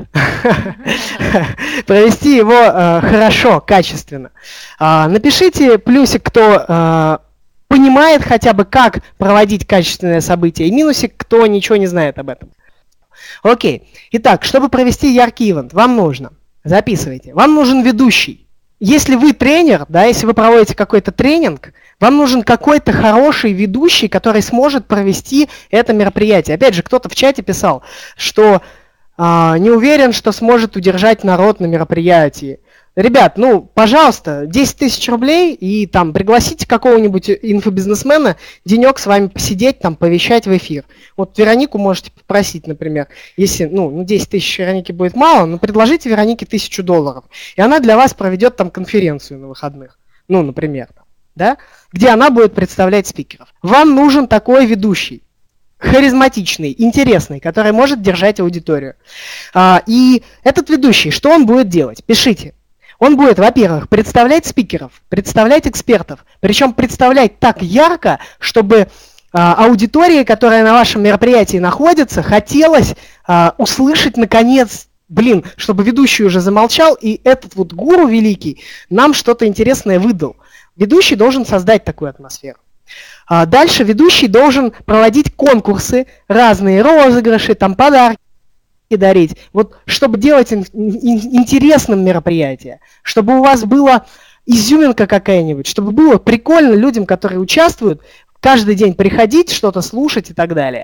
Провести его uh, хорошо, качественно. Uh, напишите плюсик, кто uh, понимает хотя бы, как проводить качественное событие, и минусик, кто ничего не знает об этом. Окей. Итак, чтобы провести яркий ивент, вам нужно, записывайте, вам нужен ведущий. Если вы тренер, да, если вы проводите какой-то тренинг, вам нужен какой-то хороший ведущий, который сможет провести это мероприятие. Опять же, кто-то в чате писал, что а, не уверен, что сможет удержать народ на мероприятии. Ребят, ну, пожалуйста, десять тысяч рублей и там пригласите какого-нибудь инфобизнесмена денек с вами посидеть, там, повещать в эфир. Вот Веронику можете попросить, например, если, ну, десять тысяч Вероники будет мало, но предложите Веронике тысячу долларов, и она для вас проведет там конференцию на выходных, ну, например, да, где она будет представлять спикеров. Вам нужен такой ведущий, харизматичный, интересный, который может держать аудиторию. А, и этот ведущий, что он будет делать? Пишите. Он будет, во-первых, представлять спикеров, представлять экспертов, причем представлять так ярко, чтобы а, аудитории, которая на вашем мероприятии находится, хотелось а, услышать, наконец, блин, чтобы ведущий уже замолчал, и этот вот гуру великий нам что-то интересное выдал. Ведущий должен создать такую атмосферу. А дальше ведущий должен проводить конкурсы, разные розыгрыши, там подарки дарить, вот чтобы делать ин- ин- интересным мероприятие, чтобы у вас была изюминка какая-нибудь, чтобы было прикольно людям, которые участвуют, каждый день приходить, что-то слушать и так далее.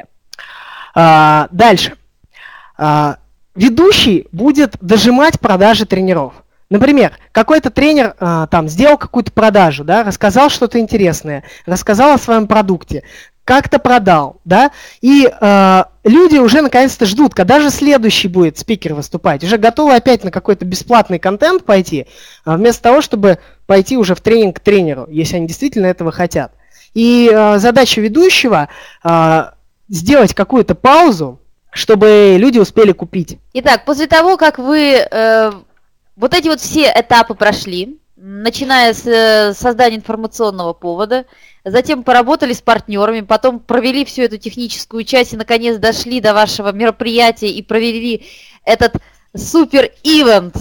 А, дальше. А, ведущий будет дожимать продажи тренеров. Например, какой-то тренер а, там сделал какую-то продажу, да, рассказал что-то интересное, рассказал о своем продукте, как-то продал, да, и э, люди уже наконец-то ждут, когда же следующий будет спикер выступать, уже готовы опять на какой-то бесплатный контент пойти, вместо того, чтобы пойти уже в тренинг к тренеру, если они действительно этого хотят. И э, задача ведущего э, сделать какую-то паузу, чтобы люди успели купить. Итак, после того, как вы э, вот эти вот все этапы прошли, начиная с э, создания информационного повода, затем поработали с партнерами, потом провели всю эту техническую часть и наконец дошли до вашего мероприятия и провели этот супер-ивент.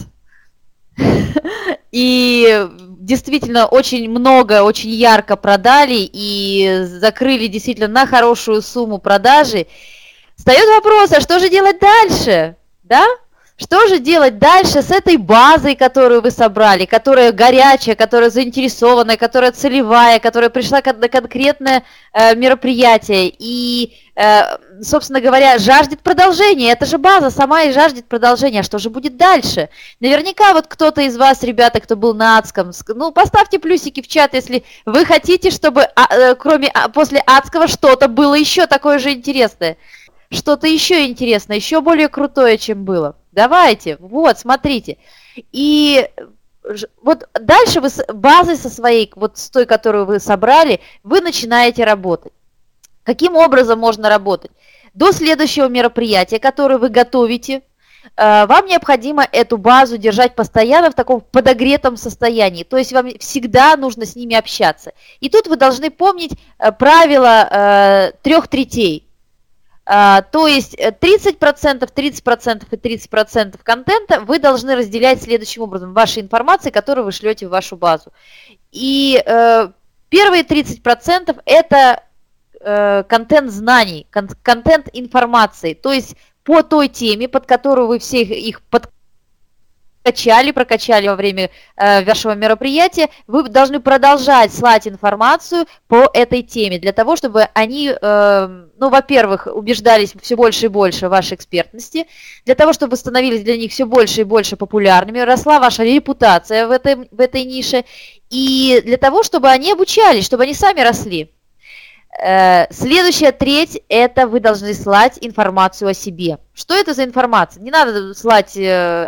И действительно очень много, очень ярко продали и закрыли действительно на хорошую сумму продажи. Встает вопрос, а что же делать дальше? Да? Что же делать дальше с этой базой, которую вы собрали, которая горячая, которая заинтересованная, которая целевая, которая пришла на конкретное э, мероприятие и, э, собственно говоря, жаждет продолжения. Это же база сама и жаждет продолжения. А что же будет дальше? Наверняка вот кто-то из вас, ребята, кто был на адском, ну, поставьте плюсики в чат, если вы хотите, чтобы а, э, кроме а, после адского что-то было еще такое же интересное. Что-то еще интересное, еще более крутое, чем было. Давайте, вот, смотрите. И вот дальше вы с базой со своей, вот с той, которую вы собрали, вы начинаете работать. Каким образом можно работать? До следующего мероприятия, которое вы готовите, вам необходимо эту базу держать постоянно в таком подогретом состоянии. То есть вам всегда нужно с ними общаться. И тут вы должны помнить правило трех третей. А, то есть тридцать процентов, тридцать процентов и тридцать процентов контента вы должны разделять следующим образом. Вашей информации, которую вы шлете в вашу базу. И э, первые тридцать процентов это э, контент знаний, кон контент информации. То есть по той теме, под которую вы все их под Прокачали, прокачали во время э, вашего мероприятия, вы должны продолжать слать информацию по этой теме, для того, чтобы они, э, ну, во-первых, убеждались все больше и больше в вашей экспертности, для того, чтобы становились для них все больше и больше популярными, росла ваша репутация в этой, в этой нише, и для того, чтобы они обучались, чтобы они сами росли. Следующая треть – это вы должны слать информацию о себе. Что это за информация? Не надо слать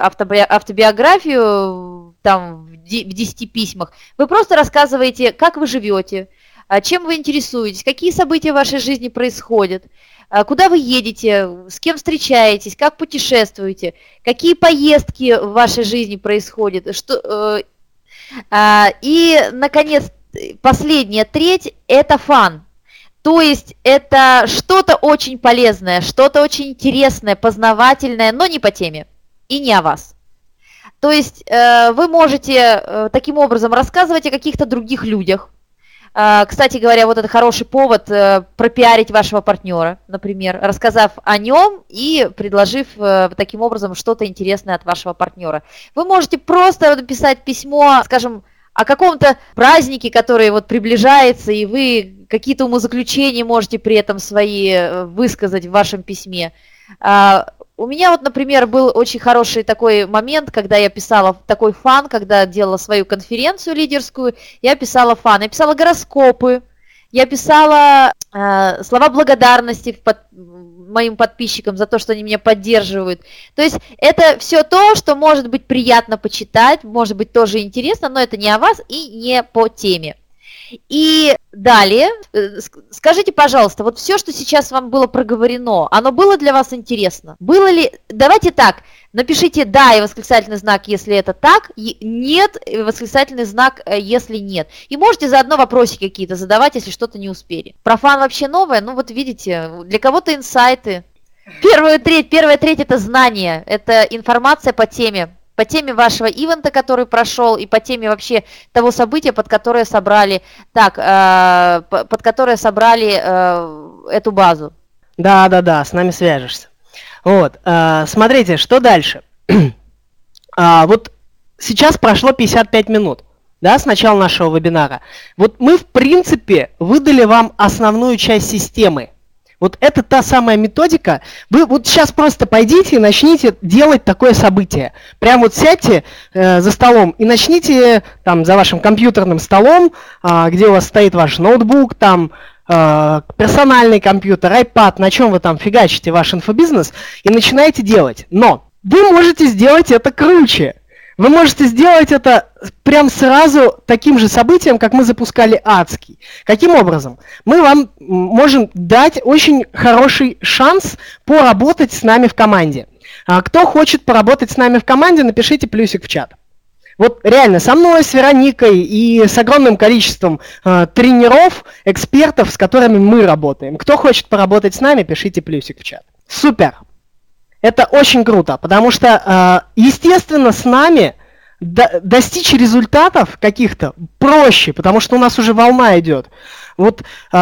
автобиографию там, в десяти письмах. Вы просто рассказываете, как вы живете, чем вы интересуетесь, какие события в вашей жизни происходят, куда вы едете, с кем встречаетесь, как путешествуете, какие поездки в вашей жизни происходят. Что... И, наконец, последняя треть – это фан. То есть это что-то очень полезное, что-то очень интересное, познавательное, но не по теме и не о вас. То есть э, вы можете э, таким образом рассказывать о каких-то других людях. Э, кстати говоря, вот это хороший повод э, пропиарить вашего партнера, например, рассказав о нем и предложив э, таким образом что-то интересное от вашего партнера. Вы можете просто написать письмо, скажем, о каком-то празднике, который вот приближается, и вы какие-то умозаключения можете при этом свои высказать в вашем письме. А, у меня вот, например, был очень хороший такой момент, когда я писала такой фан, когда делала свою конференцию лидерскую, я писала фан, я писала гороскопы, я писала э, слова благодарности в под... моим подписчикам за то, что они меня поддерживают. То есть это все то, что может быть приятно почитать, может быть тоже интересно, но это не о вас и не по теме. И далее, скажите, пожалуйста, вот все, что сейчас вам было проговорено, оно было для вас интересно? Было ли... Давайте так, напишите «да» и восклицательный знак, если это так, и «нет» и восклицательный знак, если нет. И можете заодно вопросики какие-то задавать, если что-то не успели. Про фан вообще новое, ну вот видите, для кого-то инсайты. Первая треть, первая треть – это знания, это информация по теме. По теме вашего ивента, который прошел, и по теме вообще того события, под которое собрали, так, э, под которое собрали э, эту базу. Да, да, да, с нами свяжешься. Вот, э, смотрите, что дальше. а, вот сейчас прошло пятьдесят пять минут, да, с начала нашего вебинара. Вот мы, в принципе, выдали вам основную часть системы. Вот это та самая методика. Вы вот сейчас просто пойдите и начните делать такое событие. Прям вот сядьте э, за столом и начните там за вашим компьютерным столом, э, где у вас стоит ваш ноутбук, там э, персональный компьютер, iPad, на чем вы там фигачите ваш инфобизнес, и начинаете делать. Но вы можете сделать это круче. Вы можете сделать это прям сразу таким же событием, как мы запускали адский. Каким образом? Мы вам можем дать очень хороший шанс поработать с нами в команде. А кто хочет поработать с нами в команде, напишите плюсик в чат. Вот реально, со мной, с Вероникой и с огромным количеством э, тренеров, экспертов, с которыми мы работаем. Кто хочет поработать с нами, пишите плюсик в чат. Супер! Это очень круто, потому что, естественно, с нами достичь результатов каких-то проще, потому что у нас уже волна идет. Вот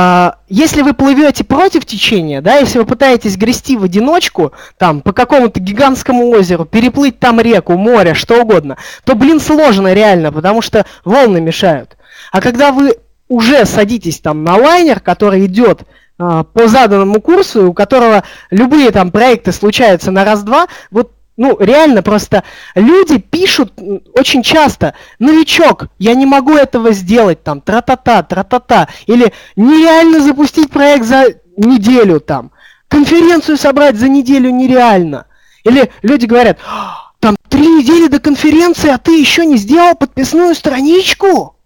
если вы плывете против течения, да, если вы пытаетесь грести в одиночку, там, по какому-то гигантскому озеру, переплыть там реку, море, что угодно, то, блин, сложно реально, потому что волны мешают. А когда вы уже садитесь там на лайнер, который идет по заданному курсу, у которого любые там проекты случаются на раз-два, вот, ну, реально просто люди пишут очень часто: новичок, я не могу этого сделать, там, тра-та-та, тра-та-та, или нереально запустить проект за неделю, там, конференцию собрать за неделю нереально. Или люди говорят: там, три недели до конференции, а ты еще не сделал подписную страничку?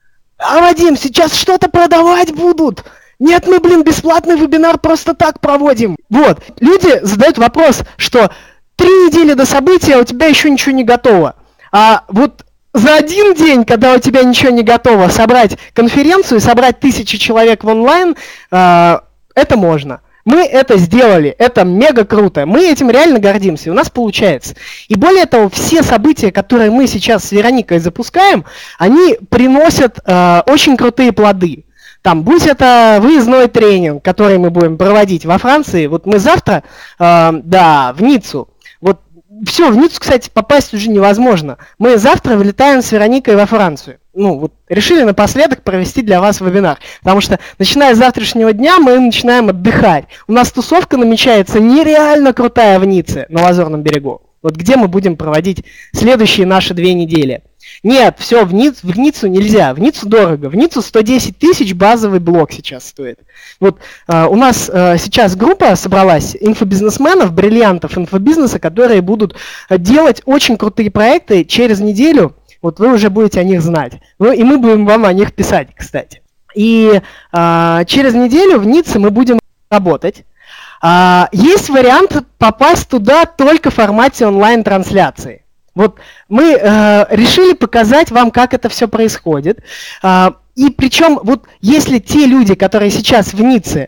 А, Вадим, сейчас что-то продавать будут. Нет, мы, блин, бесплатный вебинар просто так проводим. Вот. Люди задают вопрос, что три недели до события у тебя еще ничего не готово. А вот за один день, когда у тебя ничего не готово, собрать конференцию и собрать тысячи человек в онлайн, э, это можно. Мы это сделали, это мега круто, мы этим реально гордимся, у нас получается. И более того, все события, которые мы сейчас с Вероникой запускаем, они приносят э, очень крутые плоды. Там, будь это выездной тренинг, который мы будем проводить во Франции, вот мы завтра, э, да, в Ниццу, вот все, в Ниццу, кстати, попасть уже невозможно. Мы завтра вылетаем с Вероникой во Францию. Ну, вот решили напоследок провести для вас вебинар, потому что, начиная с завтрашнего дня, мы начинаем отдыхать. У нас тусовка намечается нереально крутая в Ницце, на Лазурном берегу. Вот где мы будем проводить следующие наши две недели. Нет, все, в, Ниц, в Ниццу нельзя, в Ниццу дорого. В Ниццу сто десять тысяч базовый блок сейчас стоит. Вот э, у нас э, сейчас группа собралась инфобизнесменов, бриллиантов инфобизнеса, которые будут делать очень крутые проекты через неделю. Вот вы уже будете о них знать. Ну и мы будем вам о них писать, кстати. И э, через неделю в Ницце мы будем работать. Э, есть вариант попасть туда только в формате онлайн-трансляции. Вот мы э, решили показать вам, как это все происходит. Э, и причем, вот если те люди, которые сейчас в Ницце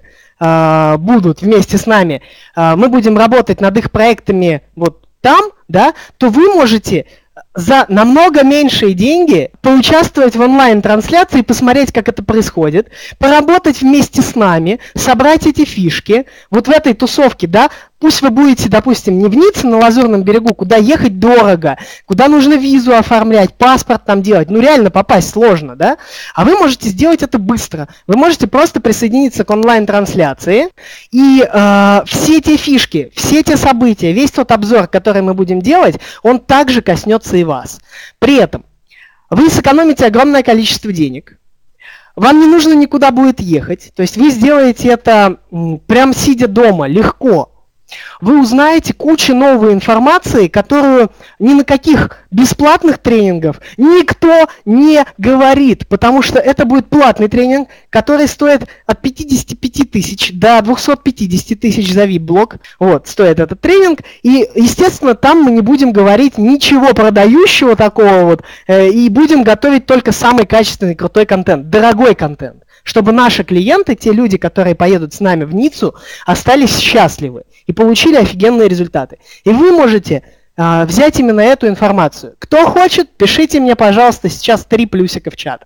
э, будут вместе с нами, э, мы будем работать над их проектами вот там, да, то вы можете за намного меньшие деньги поучаствовать в онлайн-трансляции и посмотреть, как это происходит, поработать вместе с нами, собрать эти фишки, вот в этой тусовке, да, пусть вы будете, допустим, не в Ницце на Лазурном берегу, куда ехать дорого, куда нужно визу оформлять, паспорт там делать, ну реально попасть сложно, да, а вы можете сделать это быстро, вы можете просто присоединиться к онлайн-трансляции, и э, все те фишки, все те события, весь тот обзор, который мы будем делать, он также коснется и вас. При этом вы сэкономите огромное количество денег, вам не нужно никуда будет ехать, то есть вы сделаете это м, прям сидя дома, легко. Вы узнаете кучу новой информации, которую ни на каких бесплатных тренингах никто не говорит, потому что это будет платный тренинг, который стоит от пятидесяти пяти тысяч до двухсот пятидесяти тысяч за ви ай пи-блок. Вот, стоит этот тренинг. И, естественно, там мы не будем говорить ничего продающего такого вот, э, и будем готовить только самый качественный, крутой контент, дорогой контент, чтобы наши клиенты, те люди, которые поедут с нами в Ниццу, остались счастливы и получили офигенные результаты. И вы можете а, взять именно эту информацию. Кто хочет, пишите мне, пожалуйста, сейчас три плюсика в чат.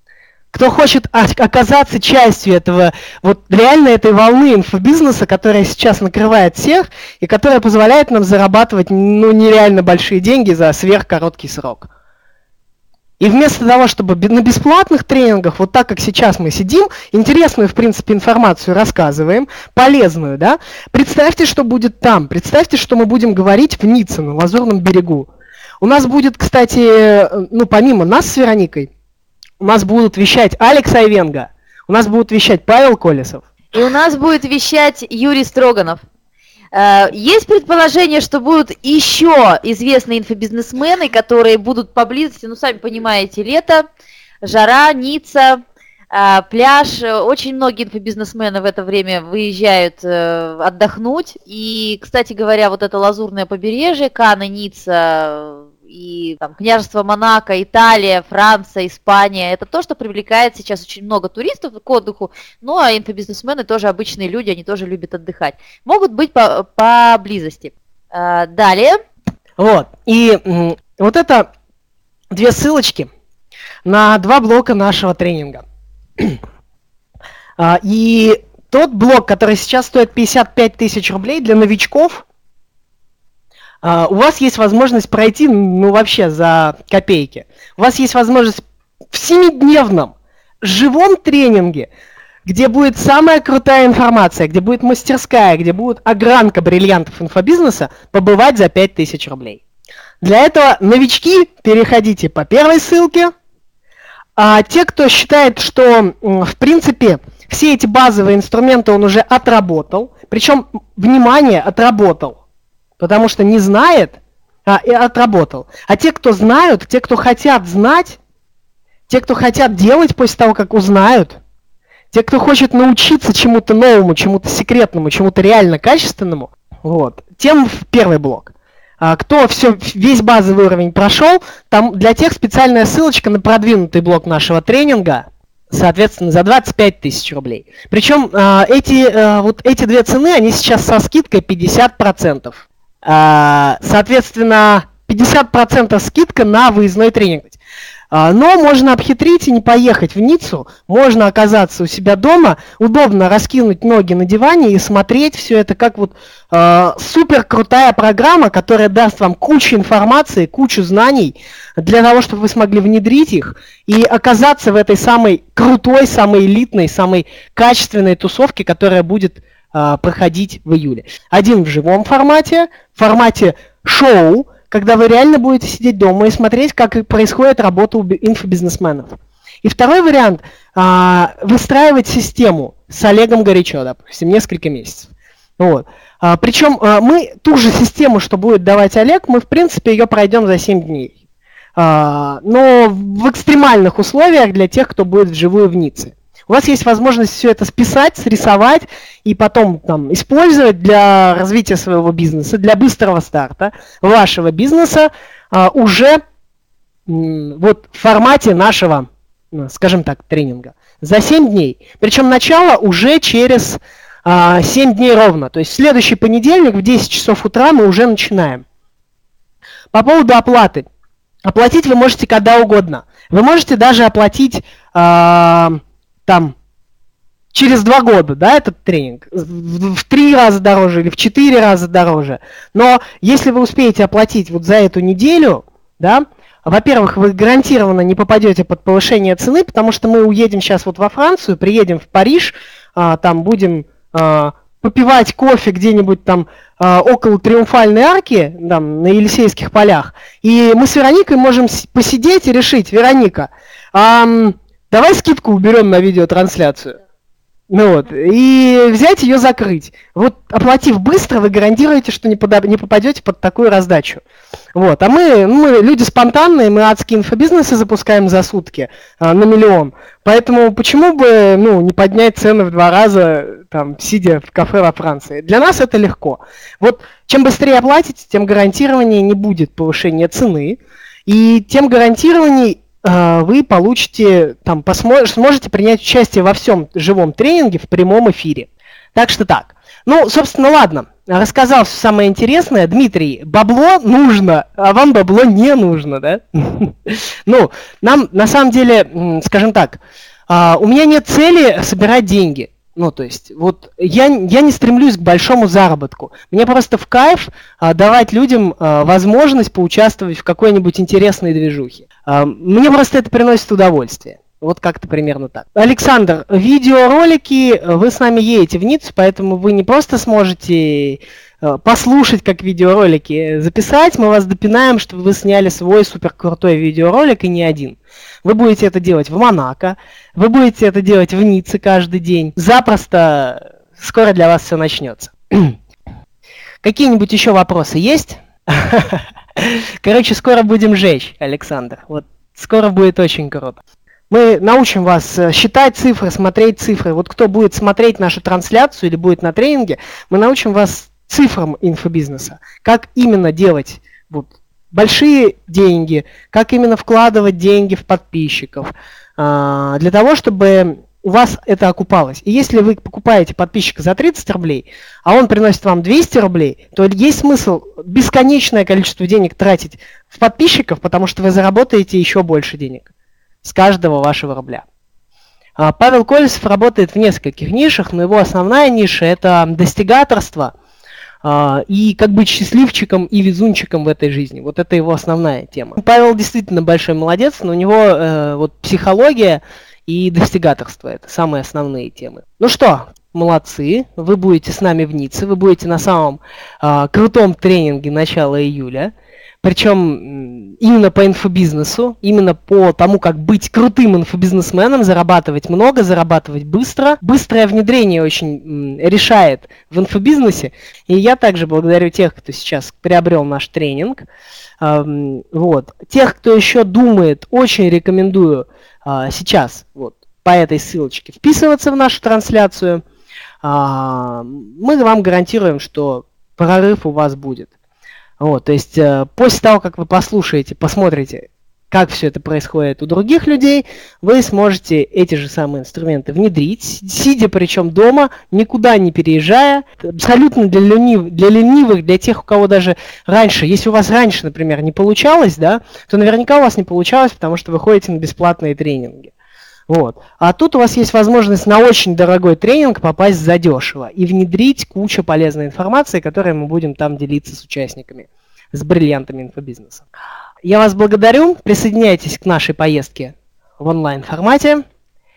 Кто хочет оказаться частью этого, вот реально этой волны инфобизнеса, которая сейчас накрывает всех и которая позволяет нам зарабатывать ну, нереально большие деньги за сверхкороткий срок. И вместо того, чтобы на бесплатных тренингах, вот так как сейчас мы сидим, интересную, в принципе, информацию рассказываем, полезную, да, представьте, что будет там, представьте, что мы будем говорить в Ницце, на Лазурном берегу. У нас будет, кстати, ну, помимо нас с Вероникой, у нас будут вещать Алекс Айвенго, у нас будут вещать Павел Колесов. И у нас будет вещать Юрий Строганов. Есть предположение, что будут еще известные инфобизнесмены, которые будут поблизости, ну, сами понимаете, лето, жара, Ницца, пляж. Очень многие инфобизнесмены в это время выезжают отдохнуть. И, кстати говоря, вот это Лазурное побережье, Канны, Ницца и там, княжество Монако, Италия, Франция, Испания, это то, что привлекает сейчас очень много туристов к отдыху, ну а инфобизнесмены тоже обычные люди, они тоже любят отдыхать. Могут быть по поблизости. А, далее. Вот, и м, вот это две ссылочки на два блока нашего тренинга. а, и тот блок, который сейчас стоит пятьдесят пять тысяч рублей для новичков, Uh, у вас есть возможность пройти, ну, вообще за копейки. У вас есть возможность в семидневном живом тренинге, где будет самая крутая информация, где будет мастерская, где будет огранка бриллиантов инфобизнеса, побывать за пять тысяч рублей. Для этого новички, переходите по первой ссылке. А те, кто считает, что, в принципе, все эти базовые инструменты он уже отработал, причем, внимание, отработал, потому что не знает, а, и отработал. А те, кто знают, те, кто хотят знать, те, кто хотят делать после того, как узнают, те, кто хочет научиться чему-то новому, чему-то секретному, чему-то реально качественному, вот, тем в первый блок. А кто все, весь базовый уровень прошел, там для тех специальная ссылочка на продвинутый блок нашего тренинга соответственно, за двадцать пять тысяч рублей. Причем э, эти, э, вот эти две цены, они сейчас со скидкой пятьдесят процентов. Э, соответственно, пятьдесят процентов скидка на выездной тренинг. Но можно обхитрить и не поехать в Ниццу, можно оказаться у себя дома, удобно раскинуть ноги на диване и смотреть все это как вот э, супер крутая программа, которая даст вам кучу информации, кучу знаний для того, чтобы вы смогли внедрить их и оказаться в этой самой крутой, самой элитной, самой качественной тусовке, которая будет э, проходить в июле. Один в живом формате, в формате шоу, когда вы реально будете сидеть дома и смотреть, как происходит работа у инфобизнесменов. И второй вариант – выстраивать систему с Олегом Горячо, допустим, несколько месяцев. Вот. Причем мы ту же систему, что будет давать Олег, мы, в принципе, ее пройдем за семь дней. Но в экстремальных условиях для тех, кто будет вживую в Ницце. У вас есть возможность все это списать, срисовать и потом там, использовать для развития своего бизнеса, для быстрого старта вашего бизнеса а, уже м, вот в формате нашего, скажем так, тренинга. За семь дней. Причем начало уже через а, семь дней ровно. То есть в следующий понедельник в десять часов утра мы уже начинаем. По поводу оплаты. Оплатить вы можете когда угодно. Вы можете даже оплатить... А, там через два года, да, этот тренинг, в, в три раза дороже или в четыре раза дороже. Но если вы успеете оплатить вот за эту неделю, да, во-первых, вы гарантированно не попадете под повышение цены, потому что мы уедем сейчас вот во Францию, приедем в Париж, а, там будем а, попивать кофе где-нибудь там а, около Триумфальной арки, там, на Елисейских полях, и мы с Вероникой можем посидеть и решить: Вероника, а, давай скидку уберем на видеотрансляцию. Ну вот, и взять ее закрыть. Вот, оплатив быстро, вы гарантируете, что не, подо... не попадете под такую раздачу. Вот, а мы, мы люди спонтанные, мы адские инфобизнесы запускаем за сутки а, на миллион. Поэтому почему бы, ну, не поднять цены в два раза, там, сидя в кафе во Франции? Для нас это легко. Вот, чем быстрее оплатите, тем гарантированнее не будет повышения цены, и тем гарантированнее вы получите, там, посмо- сможете принять участие во всем живом тренинге в прямом эфире. Так что так. Ну, собственно, ладно. Рассказал все самое интересное. Дмитрий, бабло нужно, а вам бабло не нужно, да? Ну, нам, на самом деле, скажем так, у меня нет цели собирать деньги. Ну, то есть, вот я, я не стремлюсь к большому заработку. Мне просто в кайф а, давать людям а, возможность поучаствовать в какой-нибудь интересной движухе. А, мне просто это приносит удовольствие. Вот как-то примерно так. Александр, видеоролики, вы с нами едете в Ниццу, поэтому вы не просто сможете а, послушать, как видеоролики записать, мы вас допинаем, чтобы вы сняли свой супер крутой видеоролик и не один. Вы будете это делать в Монако, вы будете это делать в Ницце каждый день. Запросто, скоро для вас все начнется. Какие-нибудь еще вопросы есть? Короче, скоро будем жечь, Александр. Вот скоро будет очень круто. Мы научим вас считать цифры, смотреть цифры. Вот кто будет смотреть нашу трансляцию или будет на тренинге, мы научим вас цифрам инфобизнеса. Как именно делать вот большие деньги, как именно вкладывать деньги в подписчиков, для того, чтобы у вас это окупалось. И если вы покупаете подписчика за тридцать рублей, а он приносит вам двести рублей, то есть смысл бесконечное количество денег тратить в подписчиков, потому что вы заработаете еще больше денег с каждого вашего рубля. Павел Колесов работает в нескольких нишах, но его основная ниша – это достигаторство, и как быть счастливчиком и везунчиком в этой жизни. Вот это его основная тема. Павел действительно большой молодец, но у него э, вот психология и достигаторство – это самые основные темы. Ну что, молодцы, вы будете с нами в Ницце, вы будете на самом э, крутом тренинге начала июля. Причем именно по инфобизнесу, именно по тому, как быть крутым инфобизнесменом, зарабатывать много, зарабатывать быстро. Быстрое внедрение очень решает в инфобизнесе. И я также благодарю тех, кто сейчас приобрел наш тренинг. Вот. Тех, кто еще думает, очень рекомендую сейчас вот по этой ссылочке вписываться в нашу трансляцию. Мы вам гарантируем, что прорыв у вас будет. Вот, то есть э, после того, как вы послушаете, посмотрите, как все это происходит у других людей, вы сможете эти же самые инструменты внедрить, сидя причем дома, никуда не переезжая, абсолютно для, ленив, для ленивых, для тех, у кого даже раньше, если у вас раньше, например, не получалось, да, то наверняка у вас не получалось, потому что вы ходите на бесплатные тренинги. Вот. А тут у вас есть возможность на очень дорогой тренинг попасть задешево и внедрить кучу полезной информации, которой мы будем там делиться с участниками, с бриллиантами инфобизнеса. Я вас благодарю. Присоединяйтесь к нашей поездке в онлайн-формате.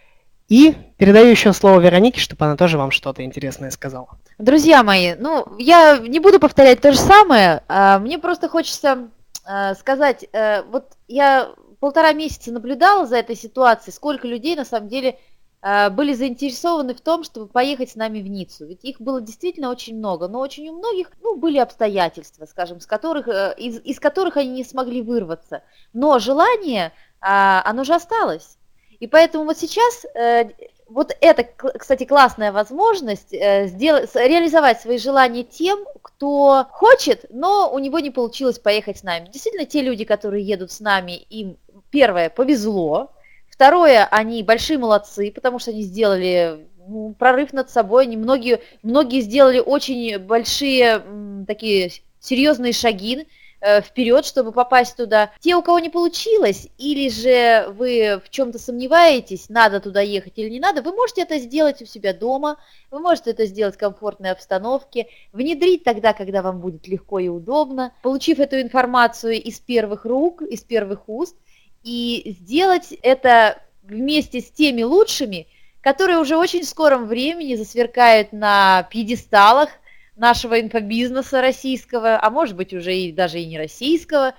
И передаю еще слово Веронике, чтобы она тоже вам что-то интересное сказала. Друзья мои, ну, я не буду повторять то же самое. Мне просто хочется сказать, вот я полтора месяца наблюдала за этой ситуацией, сколько людей на самом деле были заинтересованы в том, чтобы поехать с нами в Ниццу. Ведь их было действительно очень много, но очень у многих, ну, были обстоятельства, скажем, с которых, из, из которых они не смогли вырваться. Но желание, оно же осталось. И поэтому вот сейчас вот это, кстати, классная возможность сделать, реализовать свои желания тем, кто хочет, но у него не получилось поехать с нами. Действительно, те люди, которые едут с нами, им, первое, повезло. Второе, они большие молодцы, потому что они сделали, ну, прорыв над собой. Они многие, многие сделали очень большие м, такие серьезные шаги э, вперед, чтобы попасть туда. Те, у кого не получилось, или же вы в чем-то сомневаетесь, надо туда ехать или не надо, вы можете это сделать у себя дома, вы можете это сделать в комфортной обстановке, внедрить тогда, когда вам будет легко и удобно, получив эту информацию из первых рук, из первых уст, и сделать это вместе с теми лучшими, которые уже очень в скором времени засверкают на пьедесталах нашего инфобизнеса российского, а может быть уже и даже и не российского,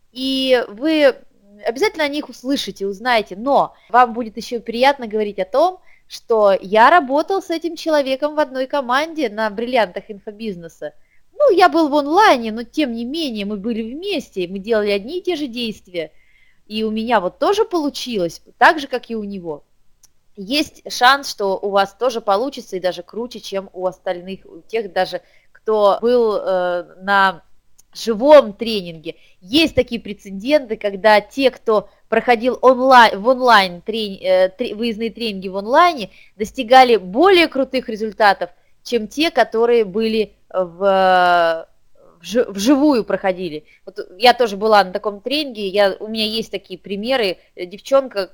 и вы обязательно о них услышите, узнаете, но вам будет еще приятно говорить о том, что я работал с этим человеком в одной команде на бриллиантах инфобизнеса. Ну, я был в онлайне, но тем не менее мы были вместе, мы делали одни и те же действия. И у меня вот тоже получилось, так же, как и у него. Есть шанс, что у вас тоже получится, и даже круче, чем у остальных, у тех даже, кто был э, на живом тренинге. Есть такие прецеденты, когда те, кто проходил онлайн, в онлайн трени, э, тр, выездные тренинги в онлайне, достигали более крутых результатов, чем те, которые были в... вживую проходили. Вот я тоже была на таком тренинге, я, у меня есть такие примеры. Девчонка,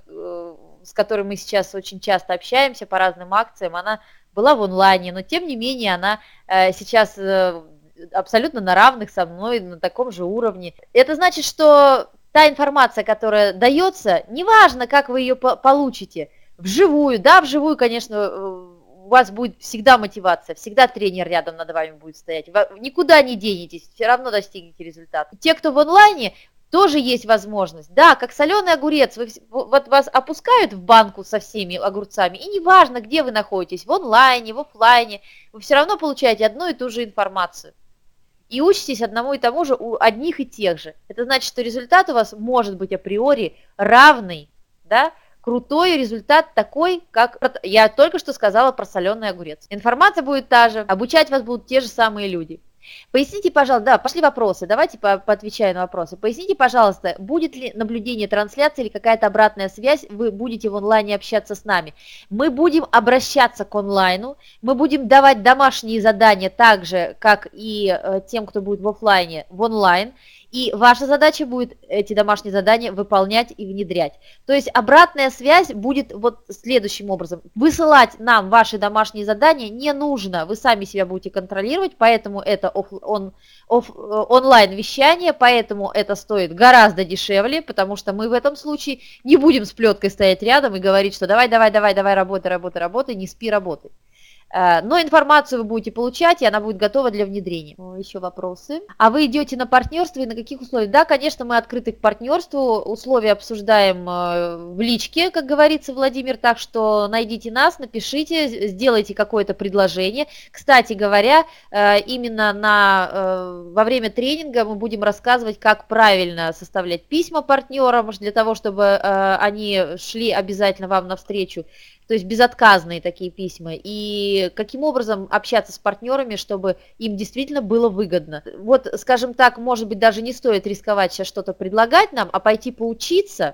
с которой мы сейчас очень часто общаемся по разным акциям, она была в онлайне, но тем не менее она сейчас абсолютно на равных со мной, на таком же уровне. Это значит, что та информация, которая дается, неважно, как вы ее получите, вживую, да, вживую, конечно, у вас будет всегда мотивация, всегда тренер рядом над вами будет стоять, вы никуда не денетесь, все равно достигнете результата. Те, кто в онлайне, тоже есть возможность, да, как соленый огурец, вы, вот вас опускают в банку со всеми огурцами, и неважно, где вы находитесь, в онлайне, в офлайне, вы все равно получаете одну и ту же информацию. И учитесь одному и тому же у одних и тех же. Это значит, что результат у вас может быть априори равный, да, крутой результат такой, как я только что сказала про соленый огурец. Информация будет та же, обучать вас будут те же самые люди. Поясните, пожалуйста, да, пошли вопросы, давайте по поотвечаю на вопросы. Поясните, пожалуйста, будет ли наблюдение трансляции или какая-то обратная связь, вы будете в онлайне общаться с нами. Мы будем обращаться к онлайну, мы будем давать домашние задания так же, как и э, тем, кто будет в офлайне, в онлайн. И ваша задача будет эти домашние задания выполнять и внедрять. То есть обратная связь будет вот следующим образом. Высылать нам ваши домашние задания не нужно. Вы сами себя будете контролировать, поэтому это оф, он, оф, онлайн вещание, поэтому это стоит гораздо дешевле, потому что мы в этом случае не будем с плеткой стоять рядом и говорить, что давай, давай, давай, давай, работай, работай, работай, не спи, работай. Но информацию вы будете получать, и она будет готова для внедрения. Еще вопросы. А вы идете на партнерство и на каких условиях? Да, конечно, мы открыты к партнерству. Условия обсуждаем в личке, как говорится, Владимир. Так что найдите нас, напишите, сделайте какое-то предложение. Кстати говоря, именно на, во время тренинга мы будем рассказывать, как правильно составлять письма партнерам, для того, чтобы они шли обязательно вам навстречу. то есть безотказные такие письма, и каким образом общаться с партнерами, чтобы им действительно было выгодно. Вот, скажем так, может быть, даже не стоит рисковать сейчас что-то предлагать нам, а пойти поучиться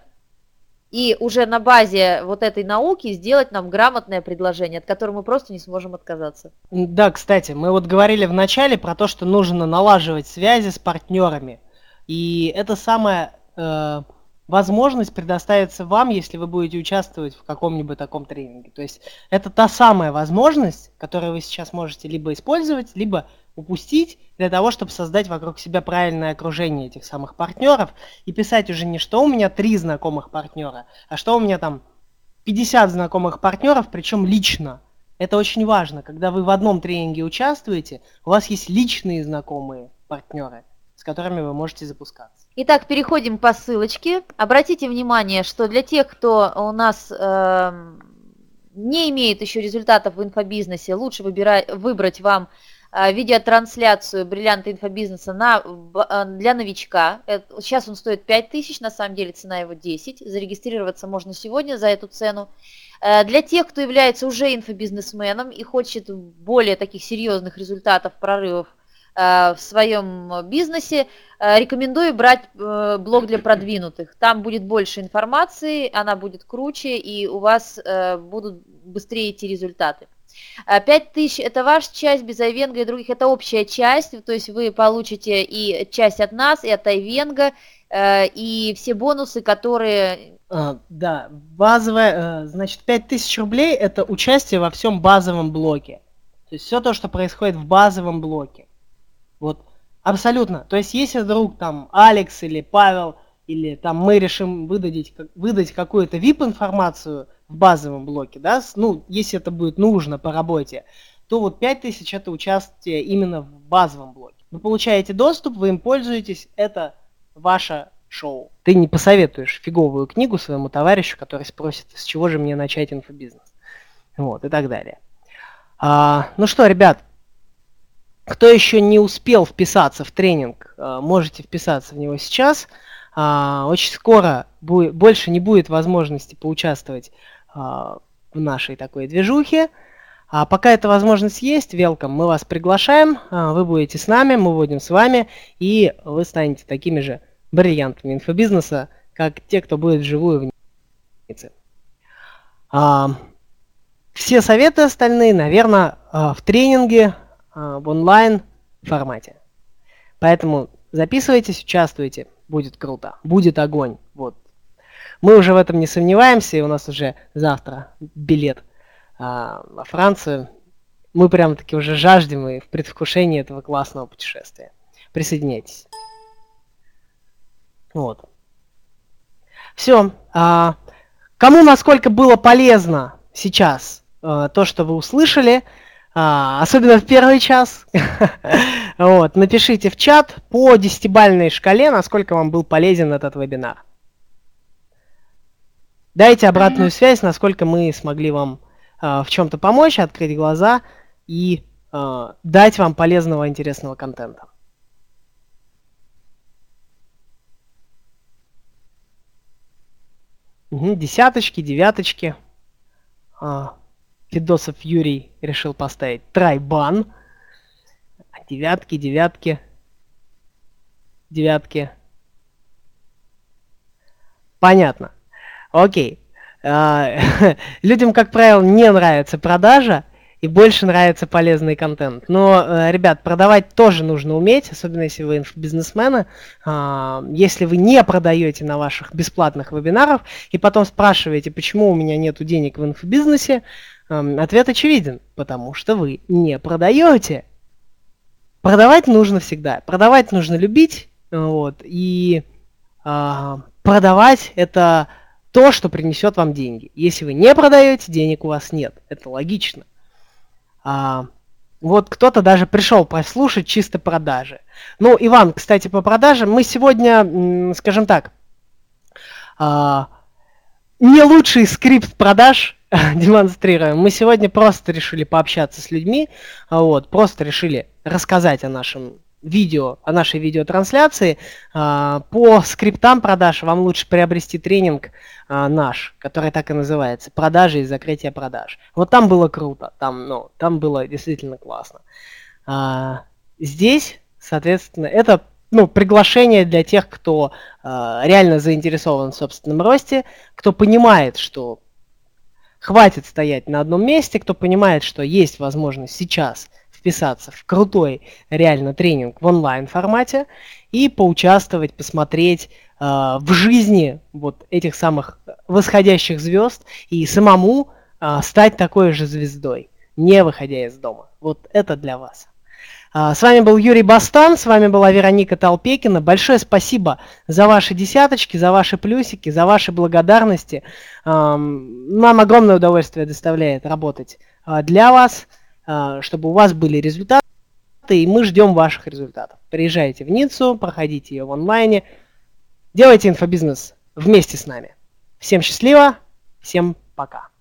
и уже на базе вот этой науки сделать нам грамотное предложение, от которого мы просто не сможем отказаться. Да, кстати, мы вот говорили в начале про то, что нужно налаживать связи с партнерами. И это самая э, возможность предоставится вам, если вы будете участвовать в каком-нибудь таком тренинге. То есть это та самая возможность, которую вы сейчас можете либо использовать, либо упустить для того, чтобы создать вокруг себя правильное окружение этих самых партнеров и писать уже не что у меня три знакомых партнера, а что у меня там пятьдесят знакомых партнеров, причем лично. Это очень важно, когда вы в одном тренинге участвуете, у вас есть личные знакомые партнеры, с которыми вы можете запускаться. Итак, переходим по ссылочке. Обратите внимание, что для тех, кто у нас э, не имеет еще результатов в инфобизнесе, лучше выбирать, выбрать вам э, видеотрансляцию «Бриллианты инфобизнеса» на, э, для новичка. Это, сейчас он стоит пять тысяч, на самом деле цена его десять. Зарегистрироваться можно сегодня за эту цену. Э, для тех, кто является уже инфобизнесменом и хочет более таких серьезных результатов, прорывов в своем бизнесе, рекомендую брать блог для продвинутых. Там будет больше информации, она будет круче, и у вас будут быстрее идти результаты. пять тысяч – это ваша часть, без Айвенго и других – это общая часть, то есть вы получите и часть от нас, и от Айвенго, и все бонусы, которые… А, да, базовая, значит, пять тысяч рублей – это участие во всем базовом блоке. То есть все то, что происходит в базовом блоке. Вот, абсолютно. То есть, если вдруг там Алекс или Павел, или там мы решим выдать, выдать какую-то ви ай пи-информацию в базовом блоке, да, ну, если это будет нужно по работе, то вот пять тысяч это участие именно в базовом блоке. Вы получаете доступ, вы им пользуетесь, это ваше шоу. Ты не посоветуешь фиговую книгу своему товарищу, который спросит, с чего же мне начать инфобизнес. Вот, и так далее. А, ну что, ребят, кто еще не успел вписаться в тренинг, можете вписаться в него сейчас. Очень скоро будет, больше не будет возможности поучаствовать в нашей такой движухе. А пока эта возможность есть, welcome, мы вас приглашаем, вы будете с нами, мы будем с вами, и вы станете такими же бриллиантами инфобизнеса, как те, кто будет вживую в Ницце. Все советы остальные, наверное, в тренинге в онлайн формате. Поэтому записывайтесь, участвуйте. Будет круто. Будет огонь. Вот. Мы уже в этом не сомневаемся, и у нас уже завтра билет а, во Францию. Мы прямо-таки уже жаждем и в предвкушении этого классного путешествия. Присоединяйтесь. Вот. Все. А, кому насколько было полезно сейчас а, то, что вы услышали, А, особенно в первый час. Вот, напишите в чат по десятибалльной шкале, насколько вам был полезен этот вебинар. Дайте обратную связь, насколько мы смогли вам а, в чем-то помочь, открыть глаза и а, дать вам полезного, интересного контента. Угу, десяточки, девяточки. А. Федосов Юрий решил поставить трайбан. Девятки, девятки. Девятки. Понятно. Окей. Людям, как правило, не нравится продажа и больше нравится полезный контент. Но, ребят, продавать тоже нужно уметь, особенно если вы инфобизнесмены. Если вы не продаете на ваших бесплатных вебинарах и потом спрашиваете, почему у меня нету денег в инфобизнесе, ответ очевиден, потому что вы не продаете. Продавать нужно всегда. Продавать нужно любить. Вот, и а, продавать это то, что принесет вам деньги. Если вы не продаете, денег у вас нет. Это логично. А, вот кто-то даже пришел послушать чисто продажи. Ну, Иван, кстати, по продажам. Мы сегодня, скажем так, а, не лучший скрипт продаж демонстрируем. Мы сегодня просто решили пообщаться с людьми, вот, просто решили рассказать о нашем видео, о нашей видеотрансляции. А, по скриптам продаж вам лучше приобрести тренинг а, наш, который так и называется «Продажи и закрытие продаж». Вот там было круто, там, ну, там было действительно классно. А, здесь, соответственно, это ну, приглашение для тех, кто а, реально заинтересован в собственном росте, кто понимает, что хватит стоять на одном месте, кто понимает, что есть возможность сейчас вписаться в крутой реально тренинг в онлайн формате и поучаствовать, посмотреть э, в жизни вот этих самых восходящих звезд и самому э, стать такой же звездой, не выходя из дома. Вот это для вас. А, с вами был Юрий Бастан, с вами была Вероника Толпекина. Большое спасибо за ваши десяточки, за ваши плюсики, за ваши благодарности. Эм, нам огромное удовольствие доставляет работать э, для вас, чтобы у вас были результаты, и мы ждем ваших результатов. Приезжайте в Ниццу, проходите ее в онлайне, делайте инфобизнес вместе с нами. Всем счастливо, всем пока.